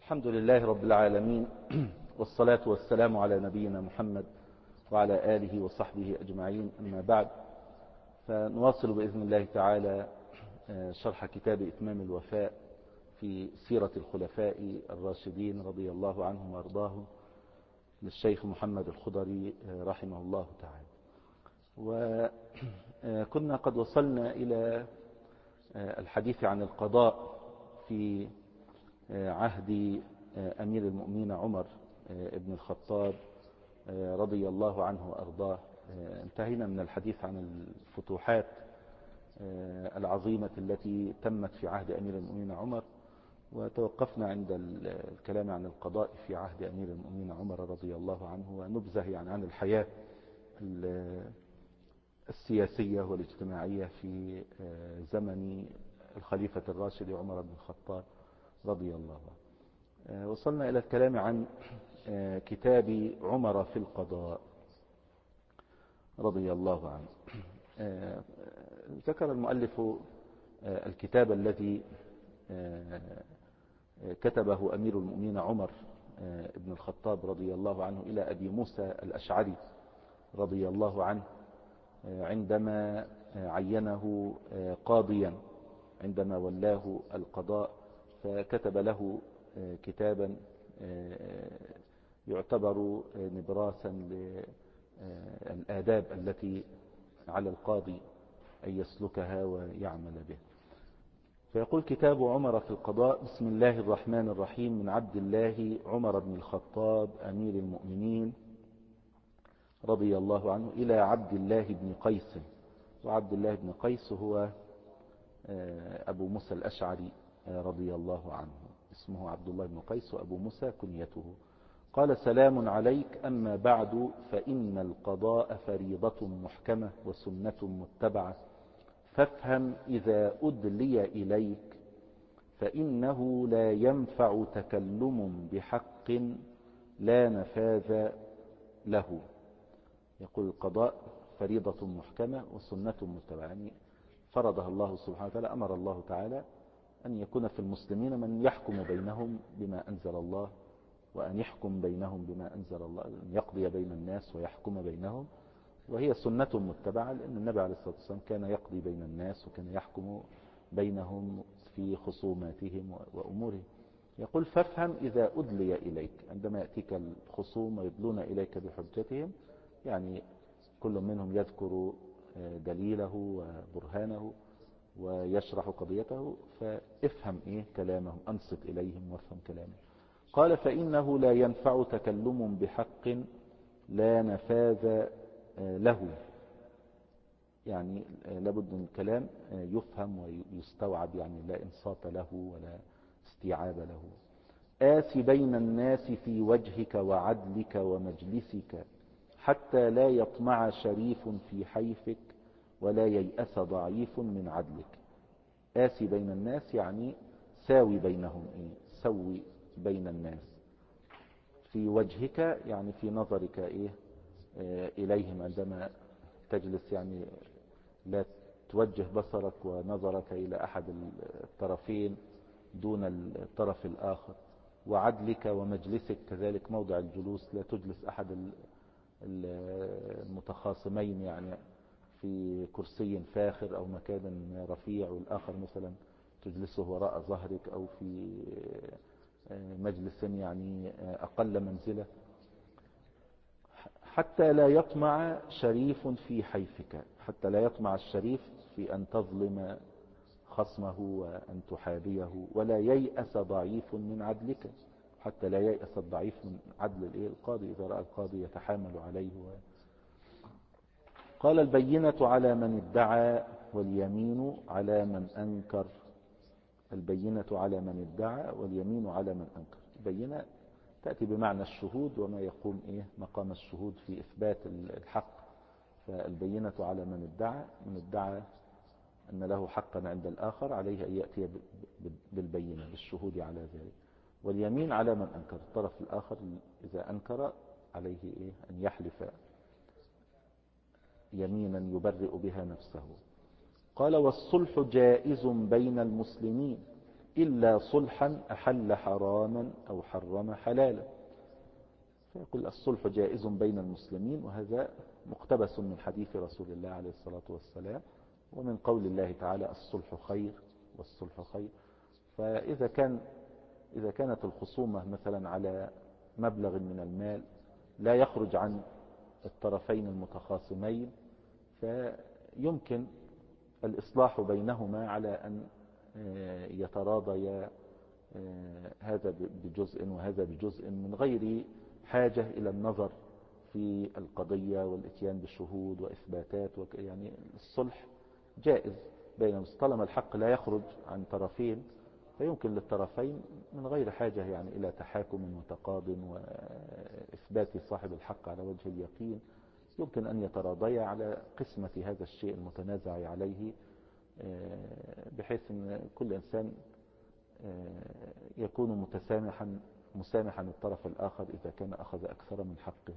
الحمد لله رب العالمين، والصلاة والسلام على نبينا محمد وعلى آله وصحبه أجمعين، أما بعد. فنواصل بإذن الله تعالى شرح كتاب إتمام الوفاء في سيرة الخلفاء الراشدين رضي الله عنهم وأرضاهم للشيخ محمد الخضري رحمه الله تعالى. وكنا قد وصلنا إلى الحديث عن القضاء في عهد أمير المؤمنين عمر ابن الخطاب رضي الله عنه وأرضاه. انتهينا من الحديث عن الفتوحات العظيمة التي تمت في عهد أمير المؤمنين عمر، وتوقفنا عند الكلام عن القضاء في عهد أمير المؤمنين عمر رضي الله عنه، ونبذه يعني عن الحياة السياسية والاجتماعية في زمن الخليفة الراشد عمر بن الخطاب رضي الله عنه. وصلنا إلى الكلام عن كتاب عمر في القضاء رضي الله عنه. ذكر المؤلف الكتاب الذي كتبه أمير المؤمنين عمر ابن الخطاب رضي الله عنه إلى أبي موسى الأشعري رضي الله عنه عندما عينه قاضيا، عندما ولاه القضاء، فكتب له كتابا يعتبر نبراسا للآداب التي على القاضي أن يسلكها ويعمل بها. فيقول كتاب عمر في القضاء: بسم الله الرحمن الرحيم، من عبد الله عمر بن الخطاب أمير المؤمنين رضي الله عنه إلى عبد الله بن قيس. وعبد الله بن قيس هو أبو موسى الأشعري رضي الله عنه، اسمه عبد الله بن قيس وأبو موسى كنيته. قال: سلام عليك، أما بعد، فإن القضاء فريضة محكمة وسنة متبعة، فافهم إذا أدلي إليك، فإنه لا ينفع تكلم بحق لا نفاذ له. يقول القضاء فريضة محكمة وسنة متبعة، يعني فرضها الله سبحانه وتعالى. أمر الله تعالى أن يكون في المسلمين من يحكم بينهم بما أنزل الله، وأن يحكم بينهم بما أنزل الله، أن يقضي بين الناس ويحكم بينهم، وهي سنة متبعة، لأن النبي عليه الصلاة والسلام كان يقضي بين الناس وكان يحكم بينهم في خصوماتهم وأمورهم. يقول: فافهم إذا أدلي إليك، عندما يأتيك الخصوم ويدلون إليك بحجتهم، يعني كل منهم يذكر دليله وبرهانه ويشرح قضيته، فافهم كلامهم، أنصت إليهم وافهم كلامهم. قال: فإنه لا ينفع تكلم بحق لا نفاذ له، يعني لابد من الكلام يفهم ويستوعب، يعني لا إنصات له ولا استيعاب له. آس بين الناس في وجهك وعدلك ومجلسك، حتى لا يطمع شريف في حيفك ولا ييأس ضعيف من عدلك. آسي بين الناس يعني ساوي بينهم، سوي بين الناس. في وجهك يعني في نظرك إليهم، عندما تجلس يعني لا توجه بصرك ونظرك إلى أحد الطرفين دون الطرف الآخر. وعدلك ومجلسك كذلك، موضع الجلوس، لا تجلس أحد المتخاصمين يعني في كرسي فاخر أو مكان رفيع، والآخر مثلا تجلسه وراء ظهرك، أو في مجلس يعني أقل منزلة. حتى لا يطمع شريف في حيفك، حتى لا يطمع الشريف في أن تظلم خصمه وأن تحابيه، ولا ييأس ضعيف من عدلك، حتى لا ييأس الضعيف من عدل القاضي إذا رأى القاضي يتحامل عليه. قال: البينة على من ادعى واليمين على من أنكر. البينة على من ادعى واليمين على من أنكر. البينة تأتي بمعنى الشهود، وما يقوم مقام الشهود في إثبات الحق. فالبينة على من ادعى أن له حقا عند الآخر، عليه أن يأتي بالبينة بالشهود على ذلك. واليمين على من أنكر، الطرف الآخر إذا أنكر عليه أن يحلف يمينا يبرئ بها نفسه. قال: والصلح جائز بين المسلمين إلا صلحا أحل حراما أو حرم حلالا. فيقول الصلح جائز بين المسلمين، وهذا مقتبس من حديث رسول الله عليه الصلاة والسلام، ومن قول الله تعالى الصلح خير والصلح خير. فإذا كانت الخصومة مثلا على مبلغ من المال لا يخرج عن الطرفين المتخاصمين، فيمكن الإصلاح بينهما على أن يتراضيا هذا بجزء وهذا بجزء، من غير حاجة إلى النظر في القضية والإتيان بشهود وإثباتات يعني الصلح جائز بين طالما الحق لا يخرج عن طرفين، فيمكن للطرفين من غير حاجة يعني إلى تحاكم وتقاض وإثبات صاحب الحق على وجه اليقين، يمكن أن يتراضيا على قسمة هذا الشيء المتنازع عليه، بحيث أن كل إنسان يكون مسامحا الطرف الآخر إذا كان أخذ أكثر من حقه.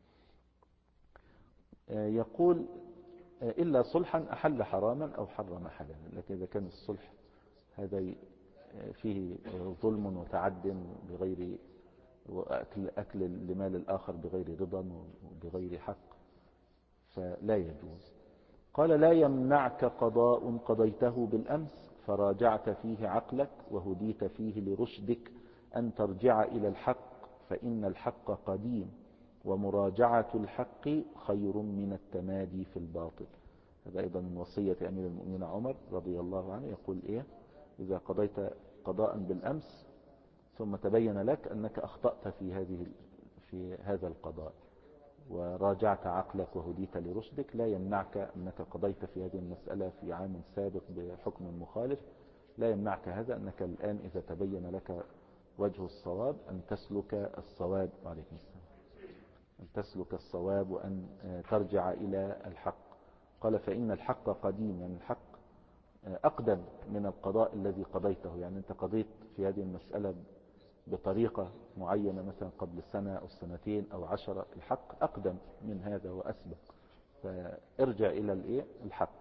يقول إلا صلحا أحل حراما أو حرم حلالا، لكن إذا كان الصلح هذا فيه ظلم وتعد بغير أكل لمال الآخر بغير رضا وبغير حق فلا يجوز. قال لا يمنعك قضاء قضيته بالأمس فراجعت فيه عقلك وهديت فيه لرشدك أن ترجع إلى الحق فإن الحق قديم ومراجعة الحق خير من التمادي في الباطل. هذا أيضا من وصية أمير المؤمنين عمر رضي الله عنه، يقول إذا قضيت قضاء بالأمس ثم تبين لك أنك أخطأت في هذا القضاء وراجعت عقلك وهديت لرشدك، لا يمنعك أنك قضيت في هذه المسألة في عام سابق بحكم مخالف، لا يمنعك هذا أنك الآن إذا تبين لك وجه الصواب أن تسلك الصواب عليكم السلام، أن تسلك الصواب وأن ترجع إلى الحق. قال فإن الحق قديم، يعني الحق أقدم من القضاء الذي قضيته، يعني أنت قضيت في هذه المسألة بطريقة معينة مثلا قبل سنة أو سنتين أو 10، الحق أقدم من هذا وأسبق، فارجع إلى الحق.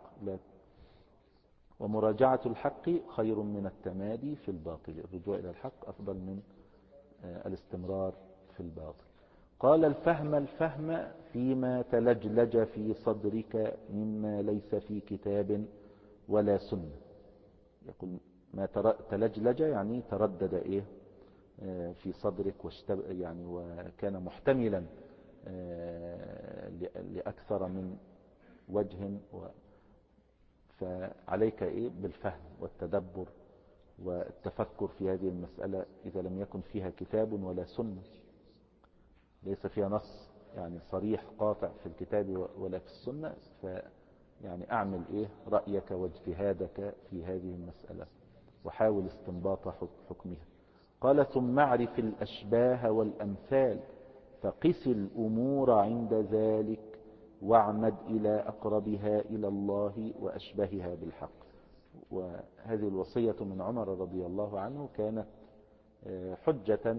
ومراجعة الحق خير من التمادي في الباطل، الرجوع إلى الحق أفضل من الاستمرار في الباطل. قال الفهم فيما تلجلج في صدرك مما ليس في كتاب ولا سنة. يقول ما تلجلج يعني تردد في صدرك يعني وكان محتملا لأكثر من وجه، فعليك بالفهم والتدبر والتفكر في هذه المسألة. إذا لم يكن فيها كتاب ولا سنة، ليس فيها نص يعني صريح قاطع في الكتاب ولا في السنة، يعني أعمل رأيك واجتهادك في هذه المسألة وحاول استنباط حكمها. قال ثم اعرف الأشباه والأمثال فقس الأمور عند ذلك واعمد إلى أقربها إلى الله وأشبهها بالحق. وهذه الوصية من عمر رضي الله عنه كانت حجة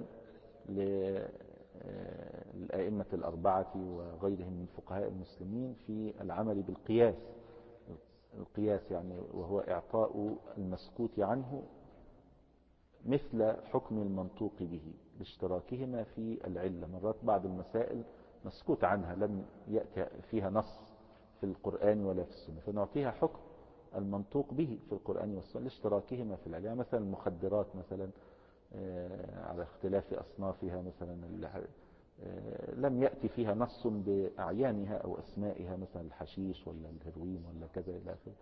للأئمة الأربعة وغيرهم من فقهاء المسلمين في العمل بالقياس. القياس يعني وهو إعطاء المسكوت عنه مثل حكم المنطوق به لاشتراكهما في العلة. مرات بعض المسائل مسكوت عنها لم يأتي فيها نص في القرآن ولا في السنة، فنعطيها حكم المنطوق به في القرآن والسنة لاشتراكهما في العلة. مثلا المخدرات مثلا على اختلاف أصنافها مثلا لم يأتي فيها نص بأعيانها أو أسمائها، مثلا الحشيش ولا الهيروين ولا كذا إلى آخره،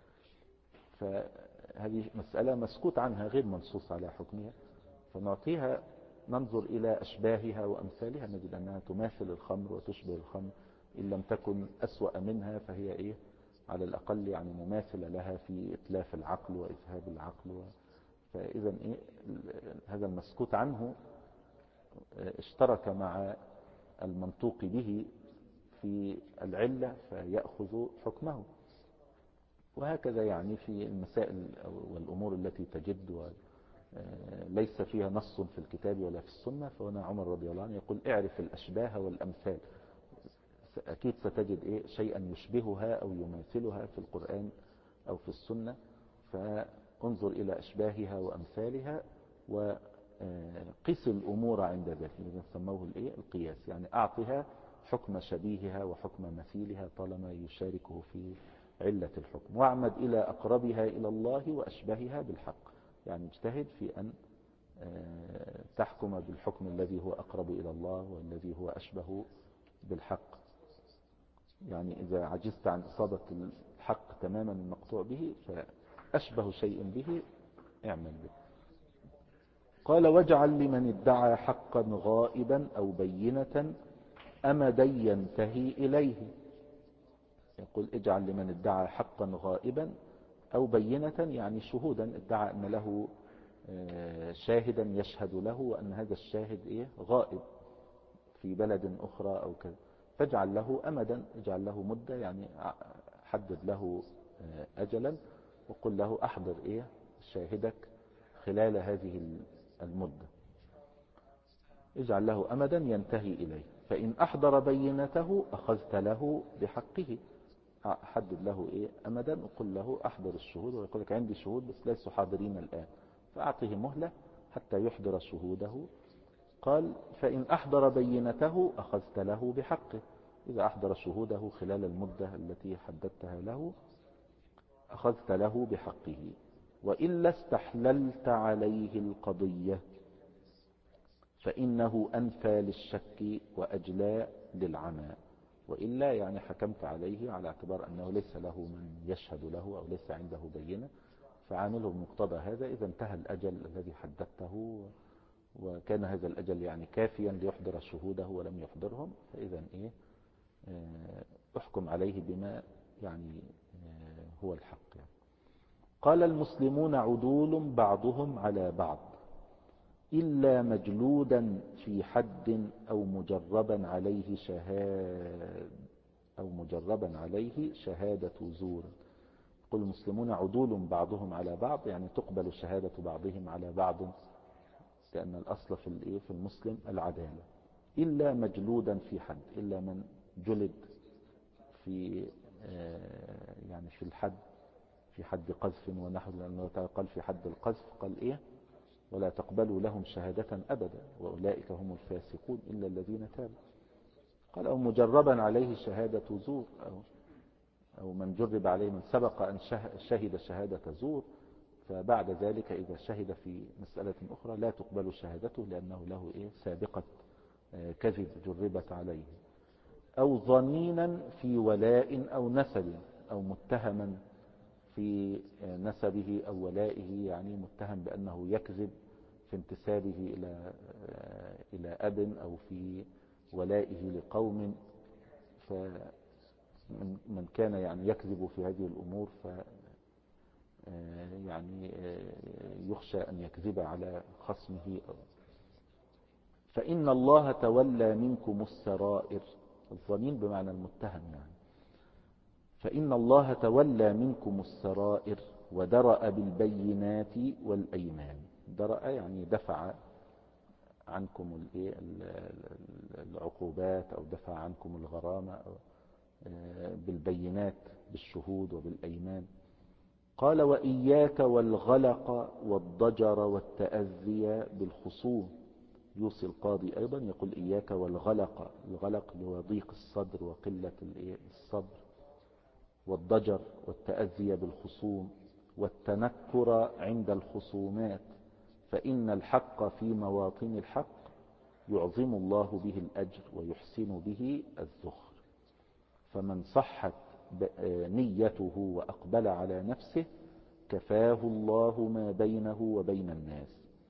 فهذه مسألة مسكوت عنها غير منصوص على حكمها، فنعطيها ننظر إلى أشباهها وأمثالها نجد أنها تماثل الخمر وتشبه الخمر، إن لم تكن أسوأ منها فهي على الأقل يعني مماثلة لها في إتلاف العقل وإذهاب العقل. فإذا هذا المسكوت عنه اشترك مع المنطوق به في العلة فيأخذ حكمه. وهكذا يعني في المسائل والأمور التي تجد وليس فيها نص في الكتاب ولا في السنة، فهنا عمر رضي الله عنه يقول اعرف الأشباه والأمثال، أكيد ستجد شيئا يشبهها أو يماثلها في القرآن أو في السنة، انظر إلى أشباهها وأمثالها وقس الأمور عند ذلك، اللي سموه القياس، يعني أعطها حكم شبيهها وحكم مثيلها طالما يشاركه في علة الحكم، واعمد إلى أقربها إلى الله وأشبهها بالحق، يعني اجتهد في أن تحكم بالحكم الذي هو أقرب إلى الله والذي هو أشبه بالحق. يعني إذا عجزت عن إصابة الحق تماما المقطوع به فأشبه شيء به اعمل به. قال واجعل لمن ادعى حقا غائبا أو بينة أمدا ينتهي إليه. يقول اجعل لمن ادعى حقا غائبا أو بينة، يعني شهودا، ادعى أن له شاهدا يشهد له وأن هذا الشاهد غائب في بلد أخرى أو كذا، فاجعل له أمدا، اجعل له مدة، يعني حدد له أجلا وقل له أحضر شاهدك خلال هذه المدة، اجعل له أمدا ينتهي إليه، فإن أحضر بينته أخذت له بحقه. حدد له أمدا وقل له أحضر الشهود، ويقول لك عندي شهود بس ليسوا حاضرين الآن، فأعطيه مهلة حتى يحضر شهوده. قال فإن أحضر بينته أخذت له بحقه، إذا أحضر شهوده خلال المدة التي حددتها له أخذت له بحقه. وإلا استحللت عليه القضية فإنه أنفى للشك وأجلى للعمى. وإلا يعني حكمت عليه على اعتبار أنه ليس له من يشهد له أو ليس عنده بينة، فعامله بمقتضى هذا. إذا انتهى الأجل الذي حددته وكان هذا الأجل يعني كافيا ليحضر شهوده ولم يحضرهم، فإذا احكم عليه بما يعني هو الحق يعني. قال المسلمون عدول بعضهم على بعض إلا مجلودا في حد أو مجربا عليه شهادة زور. قل المسلمون عدول بعضهم على بعض، يعني تقبل شهادة بعضهم على بعض، لأن الأصل في المسلم العدالة. إلا مجلودا في حد، إلا من جلد في يعني في الحد، في حد قذف ونحو، لأنه قال في حد القذف قال ولا تقبلوا لهم شهادة أبدا وأولئك هم الفاسقون إلا الذين تابوا. قال أو مجربا عليه شهادة زور، أو من جرب عليه، من سبق أن شهد شهادة زور، فبعد ذلك إذا شهد في مسألة أخرى لا تقبل شهادته لأنه له سابقة كذب جربت عليه. أو ظنينا في ولاء أو نسب، أو متهما في نسبه أو ولائه، يعني متهم بأنه يكذب في انتسابه إلى أب أو في ولائه لقوم، فمن كان يعني يكذب في هذه الأمور يعني يخشى أن يكذب على خصمه. فإن الله تولى منكم السرائر، الظنين بمعنى المتهم يعني. فإن الله تولى منكم السرائر ودرأ بالبينات والأيمان. درأ يعني دفع عنكم العقوبات أو دفع عنكم الغرامة بالبينات، بالشهود وبالأيمان. قال وإياك والغلق والضجر والتأذي بالخصوم. يوصي القاضي أيضا يقول إياك والغلق، الغلق هو ضيق الصدر وقلة الصبر، والضجر والتأذي بالخصوم، والتنكر عند الخصومات، فإن الحق في مواطن الحق يعظم الله به الأجر ويحسن به الذخر. فمن صحت نيته وأقبل على نفسه كفاه الله ما بينه وبين الناس.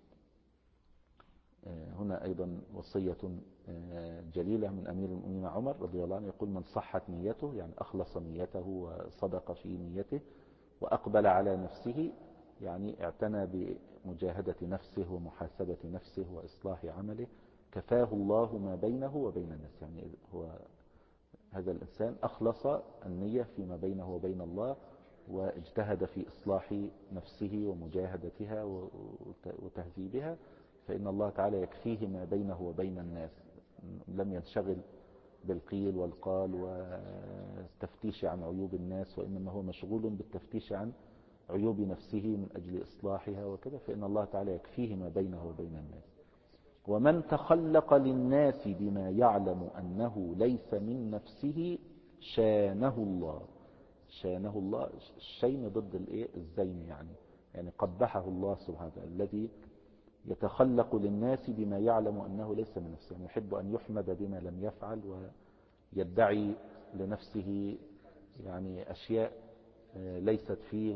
هنا أيضا وصية جليلة من أمير المؤمنين عمر رضي الله عنه، يقول من صحت نيته، يعني أخلص نيته وصدق في نيته، وأقبل على نفسه، يعني اعتنى بمجاهدة نفسه ومحاسبة نفسه وإصلاح عمله، كفاه الله ما بينه وبين الناس. يعني هو هذا الإنسان أخلص النية فيما بينه وبين الله، واجتهد في إصلاح نفسه ومجاهدتها وتهذيبها، فإن الله تعالى يكفيه ما بينه وبين الناس. لم ينشغل بالقيل والقال والتفتيش عن عيوب الناس، وإنما هو مشغول بالتفتيش عن عيوب نفسه من أجل إصلاحها وكذا، فإن الله تعالى يكفيه ما بينه وبين الناس. ومن تخلق للناس بما يعلم أنه ليس من نفسه شانه الله. شانه الله، الشين ضد الزين، يعني قبحه الله سبحانه وتعالى، الذي يتخلق للناس بما يعلم أنه ليس من نفسه، يعني يحب أن يحمد بما لم يفعل، ويدعي لنفسه يعني أشياء ليست فيه،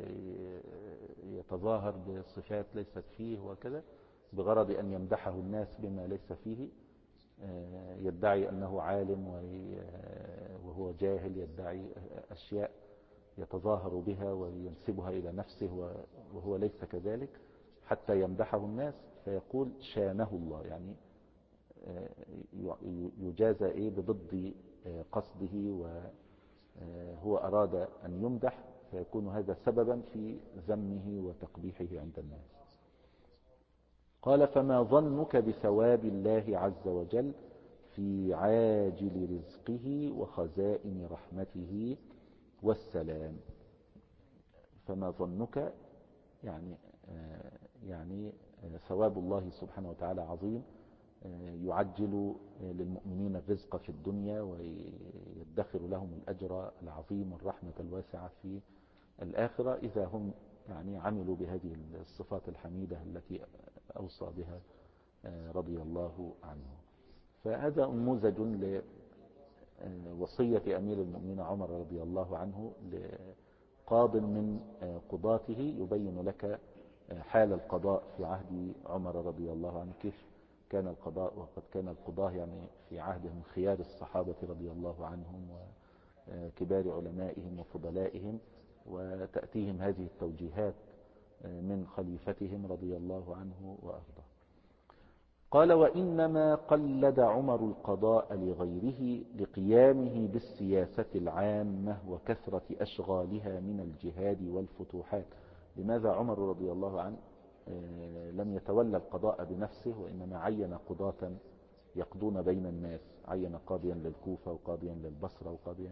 ويتظاهر بصفات ليست فيه وكذا، بغرض أن يمدحه الناس بما ليس فيه. يدعي أنه عالم وهو جاهل، يدعي أشياء يتظاهر بها وينسبها إلى نفسه وهو ليس كذلك، حتى يمدحه الناس. فيقول شانه الله، يعني يجازى بضد قصده، وهو أراد أن يمدح، فيكون هذا سببا في ذمه وتقبيحه عند الناس. قال فما ظنك بثواب الله عز وجل في عاجل رزقه وخزائن رحمته والسلام. فما ظنك يعني ثواب الله سبحانه وتعالى عظيم، يعجل للمؤمنين الرزق في الدنيا ويدخر لهم الأجر العظيم والرحمة الواسعة في الآخرة، إذا هم عملوا بهذه الصفات الحميدة التي أوصى بها رضي الله عنه. فهذا نموذج لوصية أمير المؤمنين عمر رضي الله عنه لقاض من قضاته، يبين لك حال القضاء في عهد عمر رضي الله عنه، كيف كان القضاء. وقد كان القضاة في عهدهم خيار الصحابة رضي الله عنهم وكبار علمائهم وفضلائهم، وتأتيهم هذه التوجيهات من خليفتهم رضي الله عنه وأرضاه. قال وإنما قلد عمر القضاء لغيره لقيامه بالسياسة العامة وكثرة أشغالها من الجهاد والفتوحات. لماذا عمر رضي الله عنه لم يتولى القضاء بنفسه، وإنما عين قضاة يقضون بين الناس؟ عين قاضيا للكوفة وقاضيا للبصرة وقاضيا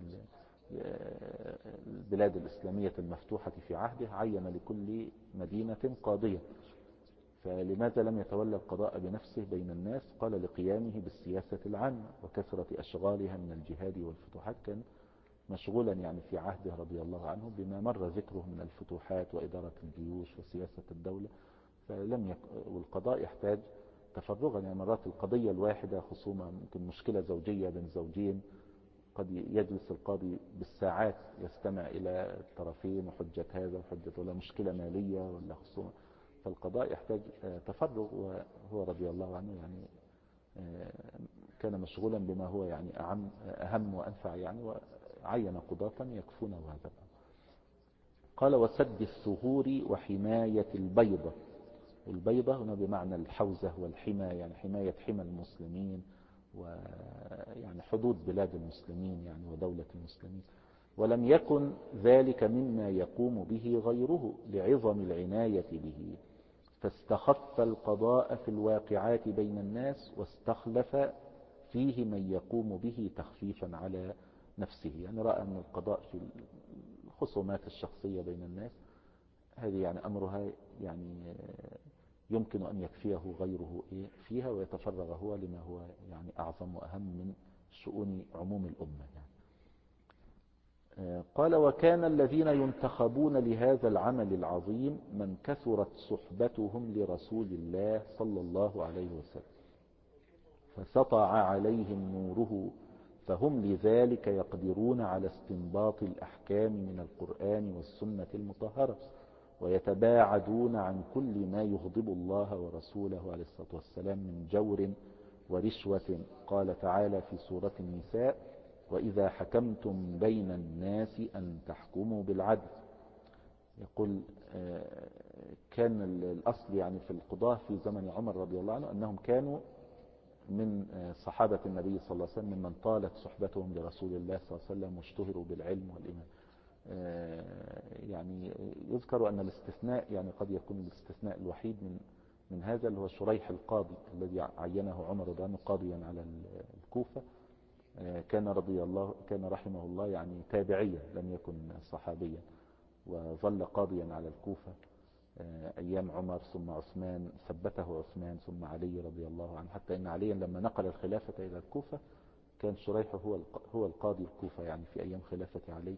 للبلاد الإسلامية المفتوحة في عهده، عين لكل مدينة قاضية. فلماذا لم يتولى القضاء بنفسه بين الناس؟ قال لقيامه بالسياسة العامة وكثرة أشغالها من الجهاد والفتوحات. كان مشغولا في عهده رضي الله عنه بما مر ذكره من الفتوحات وإدارة الجيوش وسياسة الدولة. والقضاء يحتاج تفرغا، مرات القضية الواحدة خصومة، ممكن مشكلة زوجية بين زوجين، قد يجلس القاضي بالساعات يستمع إلى الطرفين وحجة هذا وحجة، ولا مشكلة مالية ولا خصومة. فالقضاء يحتاج تفرغ، وهو رضي الله عنه كان مشغولا بما هو أهم وأنفع، وعين قضاة يكفونه هذا. قال وسد الثغور وحماية البيضة. والبيضة هنا بمعنى الحوزة والحماية، حماية حمى المسلمين حدود بلاد المسلمين ودولة المسلمين. ولم يكن ذلك مما يقوم به غيره لعظم العناية به، فاستخف القضاء في الواقعات بين الناس واستخلف فيه من يقوم به تخفيفا على نفسه. رأى أن القضاء في الخصومات الشخصية بين الناس هذه أمرها يمكن أن يكفيه غيره فيها، ويتفرغ هو لما هو أعظم وأهم من شؤون عموم الأمة. قال وكان الذين ينتخبون لهذا العمل العظيم من كثرت صحبتهم لرسول الله صلى الله عليه وسلم، فسطع عليهم نوره، فهم لذلك يقدرون على استنباط الأحكام من القرآن والسنة المطهرة، ويتباعدون عن كل ما يغضب الله ورسوله عليه الصلاة والسلام من جور ورشوة. قال تعالى في سورة النساء وإذا حكمتم بين الناس أن تحكموا بالعدل. يقول كان الأصل في القضاة في زمن عمر رضي الله عنه أنهم كانوا من صحابة النبي صلى الله عليه وسلم ممن طالت صحبتهم لرسول الله صلى الله عليه وسلم واشتهروا بالعلم والإيمان. يذكر أن الاستثناء قد يكون الاستثناء الوحيد من هذا اللي هو شريح القاضي الذي عينه عمر رضي الله عنه قاضيا على الكوفة. كان رحمه الله تابعيا، لم يكن صحابيا. وظل قاضيا على الكوفة أيام عمر ثم عثمان، ثبته عثمان ثم علي رضي الله عنه، حتى إن عليا لما نقل الخلافة إلى الكوفة كان شريح هو القاضي الكوفة يعني في أيام خلافة علي،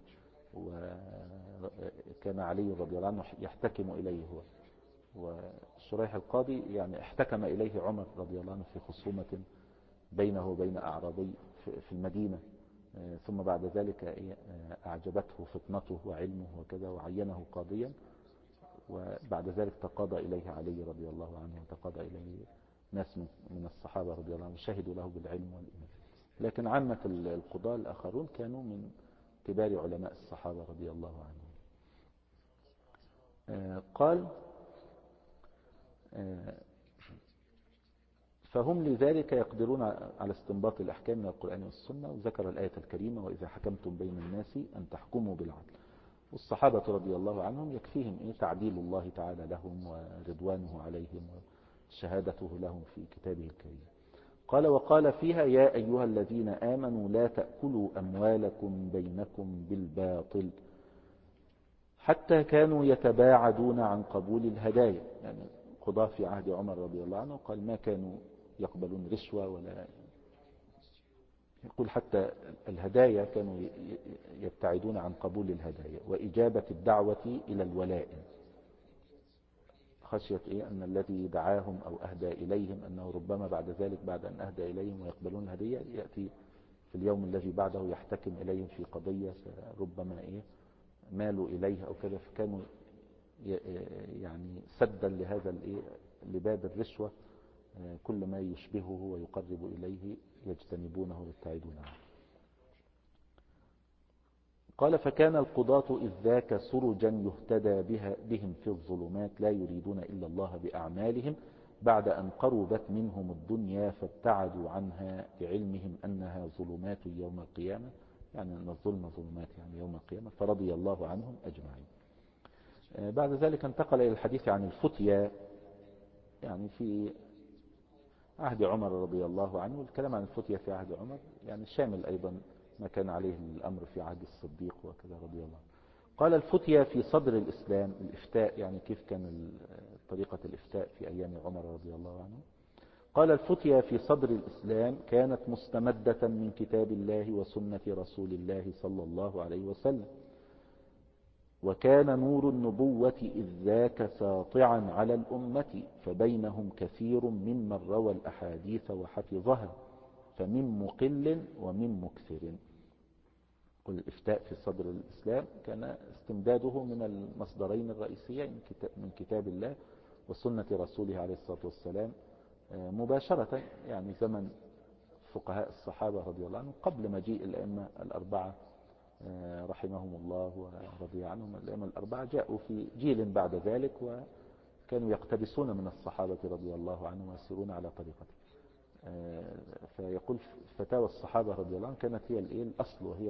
وكان علي رضي الله عنه يحتكم إليه هو، وشريح القاضي يعني احتكم إليه عمر رضي الله عنه في خصومة بينه وبين أعرابي في المدينة، ثم بعد ذلك أعجبته فطنته وعلمه وكذا وعينه قاضيا، وبعد ذلك تقاضى إليه علي رضي الله عنه وتقاضى إليه ناس من الصحابة رضي الله عنهم شهدوا له بالعلم والإيمان. لكن عامة القضاة الآخرون كانوا من كبار علماء الصحابة رضي الله عنهم. قال فهم لذلك يقدرون على استنباط الأحكام من القرآن والسنة، وذكر الآية الكريمة وإذا حكمتم بين الناس أن تحكموا بالعدل. والصحابة رضي الله عنهم يكفيهم تعديل الله تعالى لهم ورضوانه عليهم وشهادته لهم في كتابه الكريم. قال وقال فيها يا أيها الذين آمنوا لا تأكلوا أموالكم بينكم بالباطل حتى كانوا يتباعدون عن قبول الهدايا. يعني قضاة في عهد عمر رضي الله عنه قال ما كانوا يقبلون رشوة ولا يقول حتى الهدايا كانوا يبتعدون عن قبول الهدايا وإجابة الدعوة إلى الولاء، خشية أن الذي دعاهم أو أهدى إليهم أنه ربما بعد ذلك بعد أن أهدى إليهم ويقبلون الهدية يأتي في اليوم الذي بعده يحتكم إليهم في قضية فربما مالوا إليه أو كذا، فكانوا يعني سدا لهذا لباب الرشوة كل ما يشبهه ويقرب إليه يجتنبونه ويبتعدون عنه. قال فكان القضاة إذ ذاك سرجا يهتدى بهم في الظلمات لا يريدون إلا الله بأعمالهم بعد أن قربت منهم الدنيا فابتعدوا عنها بعلمهم أنها ظلمات يوم القيامة، يعني أن الظلم ظلمات يعني يوم القيامة، فرضي الله عنهم أجمعين. بعد ذلك انتقل إلى الحديث عن الفتيا يعني في عهد عمر رضي الله عنه. الكلام عن الفتيا في عهد عمر يعني شامل أيضا ما كان عليه الأمر في عهد الصديق وكذا رضي الله عنه. قال الفتيا في صدر الإسلام، الإفتاء يعني كيف كان طريقة الإفتاء في أيام عمر رضي الله عنه. قال الفتيا في صدر الإسلام كانت مستمدة من كتاب الله وسنة رسول الله صلى الله عليه وسلم، وكان نور النبوة إذ ذاك ساطعا على الأمة فبينهم كثير ممن روى الأحاديث وحفظها فمن مقل ومن مكثر. قل الإفتاء في صدر الإسلام كان استمداده من المصدرين الرئيسيين من كتاب الله وسنة رسوله عليه الصلاة والسلام مباشرة، يعني زمن فقهاء الصحابة رضي الله عنهم قبل مجيء الأئمة الأربعة رحمهم الله ورضي عنهم. الأئمة الأربعة جاءوا في جيل بعد ذلك وكانوا يقتبسون من الصحابة رضي الله عنهم ويسيرون على طريقته. فيقول فتاوى الصحابة رضي الله عنهم كانت هي الأصل وهي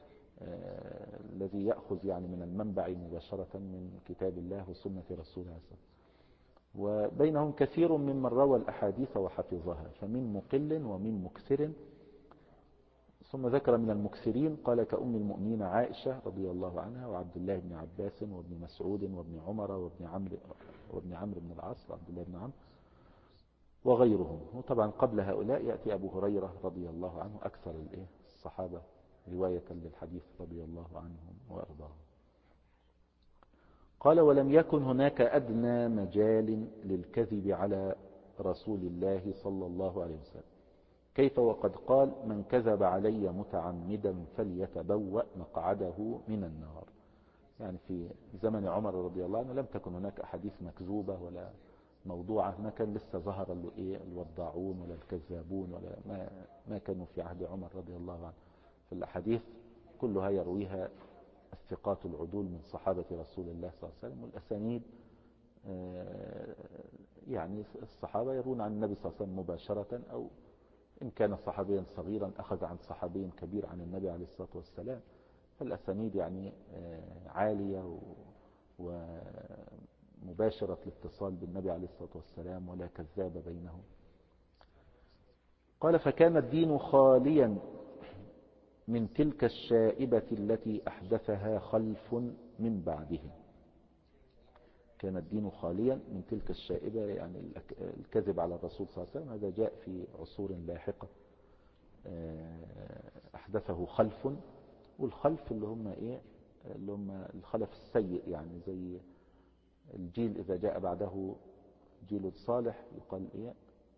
الذي يأخذ يعني من المنبع مباشرة من كتاب الله وسنة رسوله، وبينهم كثير ممن روى الأحاديث وحفظها فمن مقل ومن مكثر. ثم ذكر من المكثرين قال كأم المؤمنين عائشة رضي الله عنها وعبد الله بن عباس وابن مسعود وابن عمر وابن عمرو بن العاص وعبد الله بن عمرو وغيرهم. وطبعا قبل هؤلاء يأتي أبو هريرة رضي الله عنه أكثر الصحابة رواية للحديث رضي الله عنهم وأرضاهم. قال ولم يكن هناك أدنى مجال للكذب على رسول الله صلى الله عليه وسلم، كيف وقد قال من كذب علي متعمدا فليتبوأ مقعده من النار. يعني في زمن عمر رضي الله عنه لم تكن هناك أحاديث مكذوبة ولا موضوعة، ما كان لسه ظهر الوضاعون ولا الكذابون ولا ما كانوا في عهد عمر رضي الله عنه. في الأحاديث كلها يرويها الثقات العدول من صحابة رسول الله صلى الله عليه وسلم، والأسانيد يعني الصحابة يرون عن النبي صلى الله عليه وسلم مباشرة، أو إن كان صحابيا صغيرا أخذ عن صحابي كبير عن النبي عليه الصلاة والسلام. فالأسانيد يعني عالية ومباشرة الاتصال بالنبي عليه الصلاة والسلام ولا كذاب بينهم. قال فكان الدين خاليا من تلك الشائبة التي أحدثها خلف من بعدهم. كان الدين خاليا من تلك الشائبة، يعني الكذب على الرسول صلى الله عليه وسلم. هذا جاء في عصور لاحقة أحدثه خلف. والخلف اللي هم إيه؟ اللي هم الخلف السيء، يعني زي الجيل إذا جاء بعده جيل صالح يقال إيه؟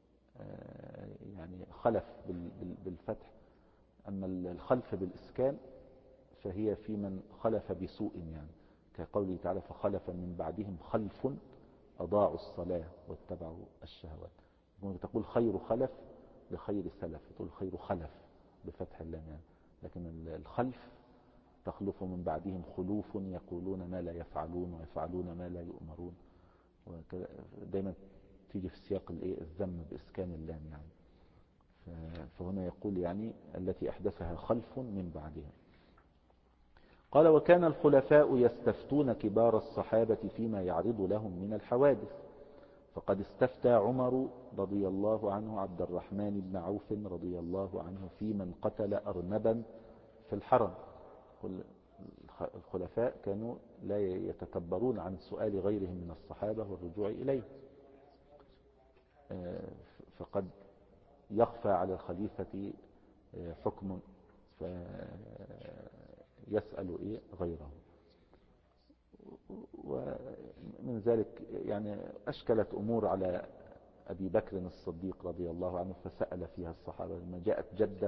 يعني خلف بالفتح. أما الخلف بالإسكان فهي في من خلف بسوء، يعني كقوله تعالى فخلف من بعدهم خلف أضاعوا الصلاة واتبعوا الشهوات. ممكن تقول خير خلف لخير سلف، تقول خير خلف بفتح اللام يعني. لكن الخلف تخلف من بعدهم خلوف يقولون ما لا يفعلون ويفعلون ما لا يؤمرون. دايما تيجي في سياق الذم بإسكان اللام يعني. فهنا يقول يعني التي أحدثها خلف من بعدهم. قال وكان الخلفاء يستفتون كبار الصحابة فيما يعرض لهم من الحوادث، فقد استفتى عمر رضي الله عنه عبد الرحمن بن عوف رضي الله عنه في من قتل أرنبا في الحرم. الخلفاء كانوا لا يتكبرون عن سؤال غيرهم من الصحابة والرجوع إليه. فقد يخفى على الخليفة حكم فيسأل غيره. ومن ذلك يعني أشكلت أمور على أبي بكر الصديق رضي الله عنه، فسأل فيها الصحابة. لما جاءت جدة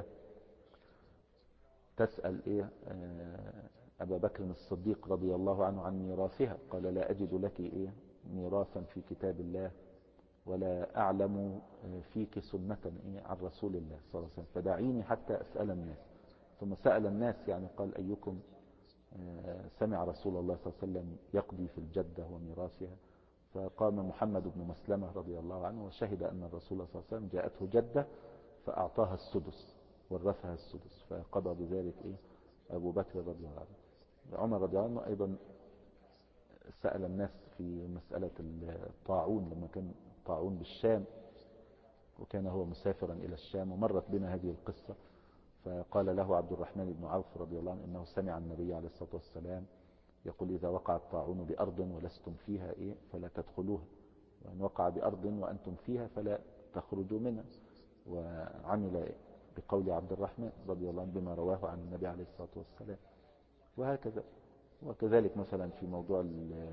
تسأل أبا بكر الصديق رضي الله عنه عن ميراثها، قال لا أجد لك ميراثا في كتاب الله ولا أعلم فيك سنة عن رسول الله صلى الله عليه وسلم، فدعيني حتى أسأل الناس. ثم سأل الناس، يعني قال أيكم سمع رسول الله صلى الله عليه وسلم يقضي في الجدة وميراثها؟ فقام محمد بن مسلمة رضي الله عنه وشهد أن الرسول صلى الله عليه وسلم جاءته جدة فأعطاها السدس، ورثها السدس، فقضى بذلك أبو بكر رضي الله عنه. عمر رضي الله عنه أيضا سأل الناس في مسألة الطاعون، لما كان طاعون بالشام وكان هو مسافرا إلى الشام، ومرت بنا هذه القصة. فقال له عبد الرحمن بن عوف رضي الله عنه إنه سمع النبي عليه الصلاة والسلام يقول إذا وقع الطاعون بأرض ولستم فيها فلا تدخلوها، وإن وقع بأرض وأنتم فيها فلا تخرجوا منها. وعمل بقول عبد الرحمن رضي الله عنه بما رواه عن النبي عليه الصلاة والسلام. وهكذا. وكذلك مثلا في موضوع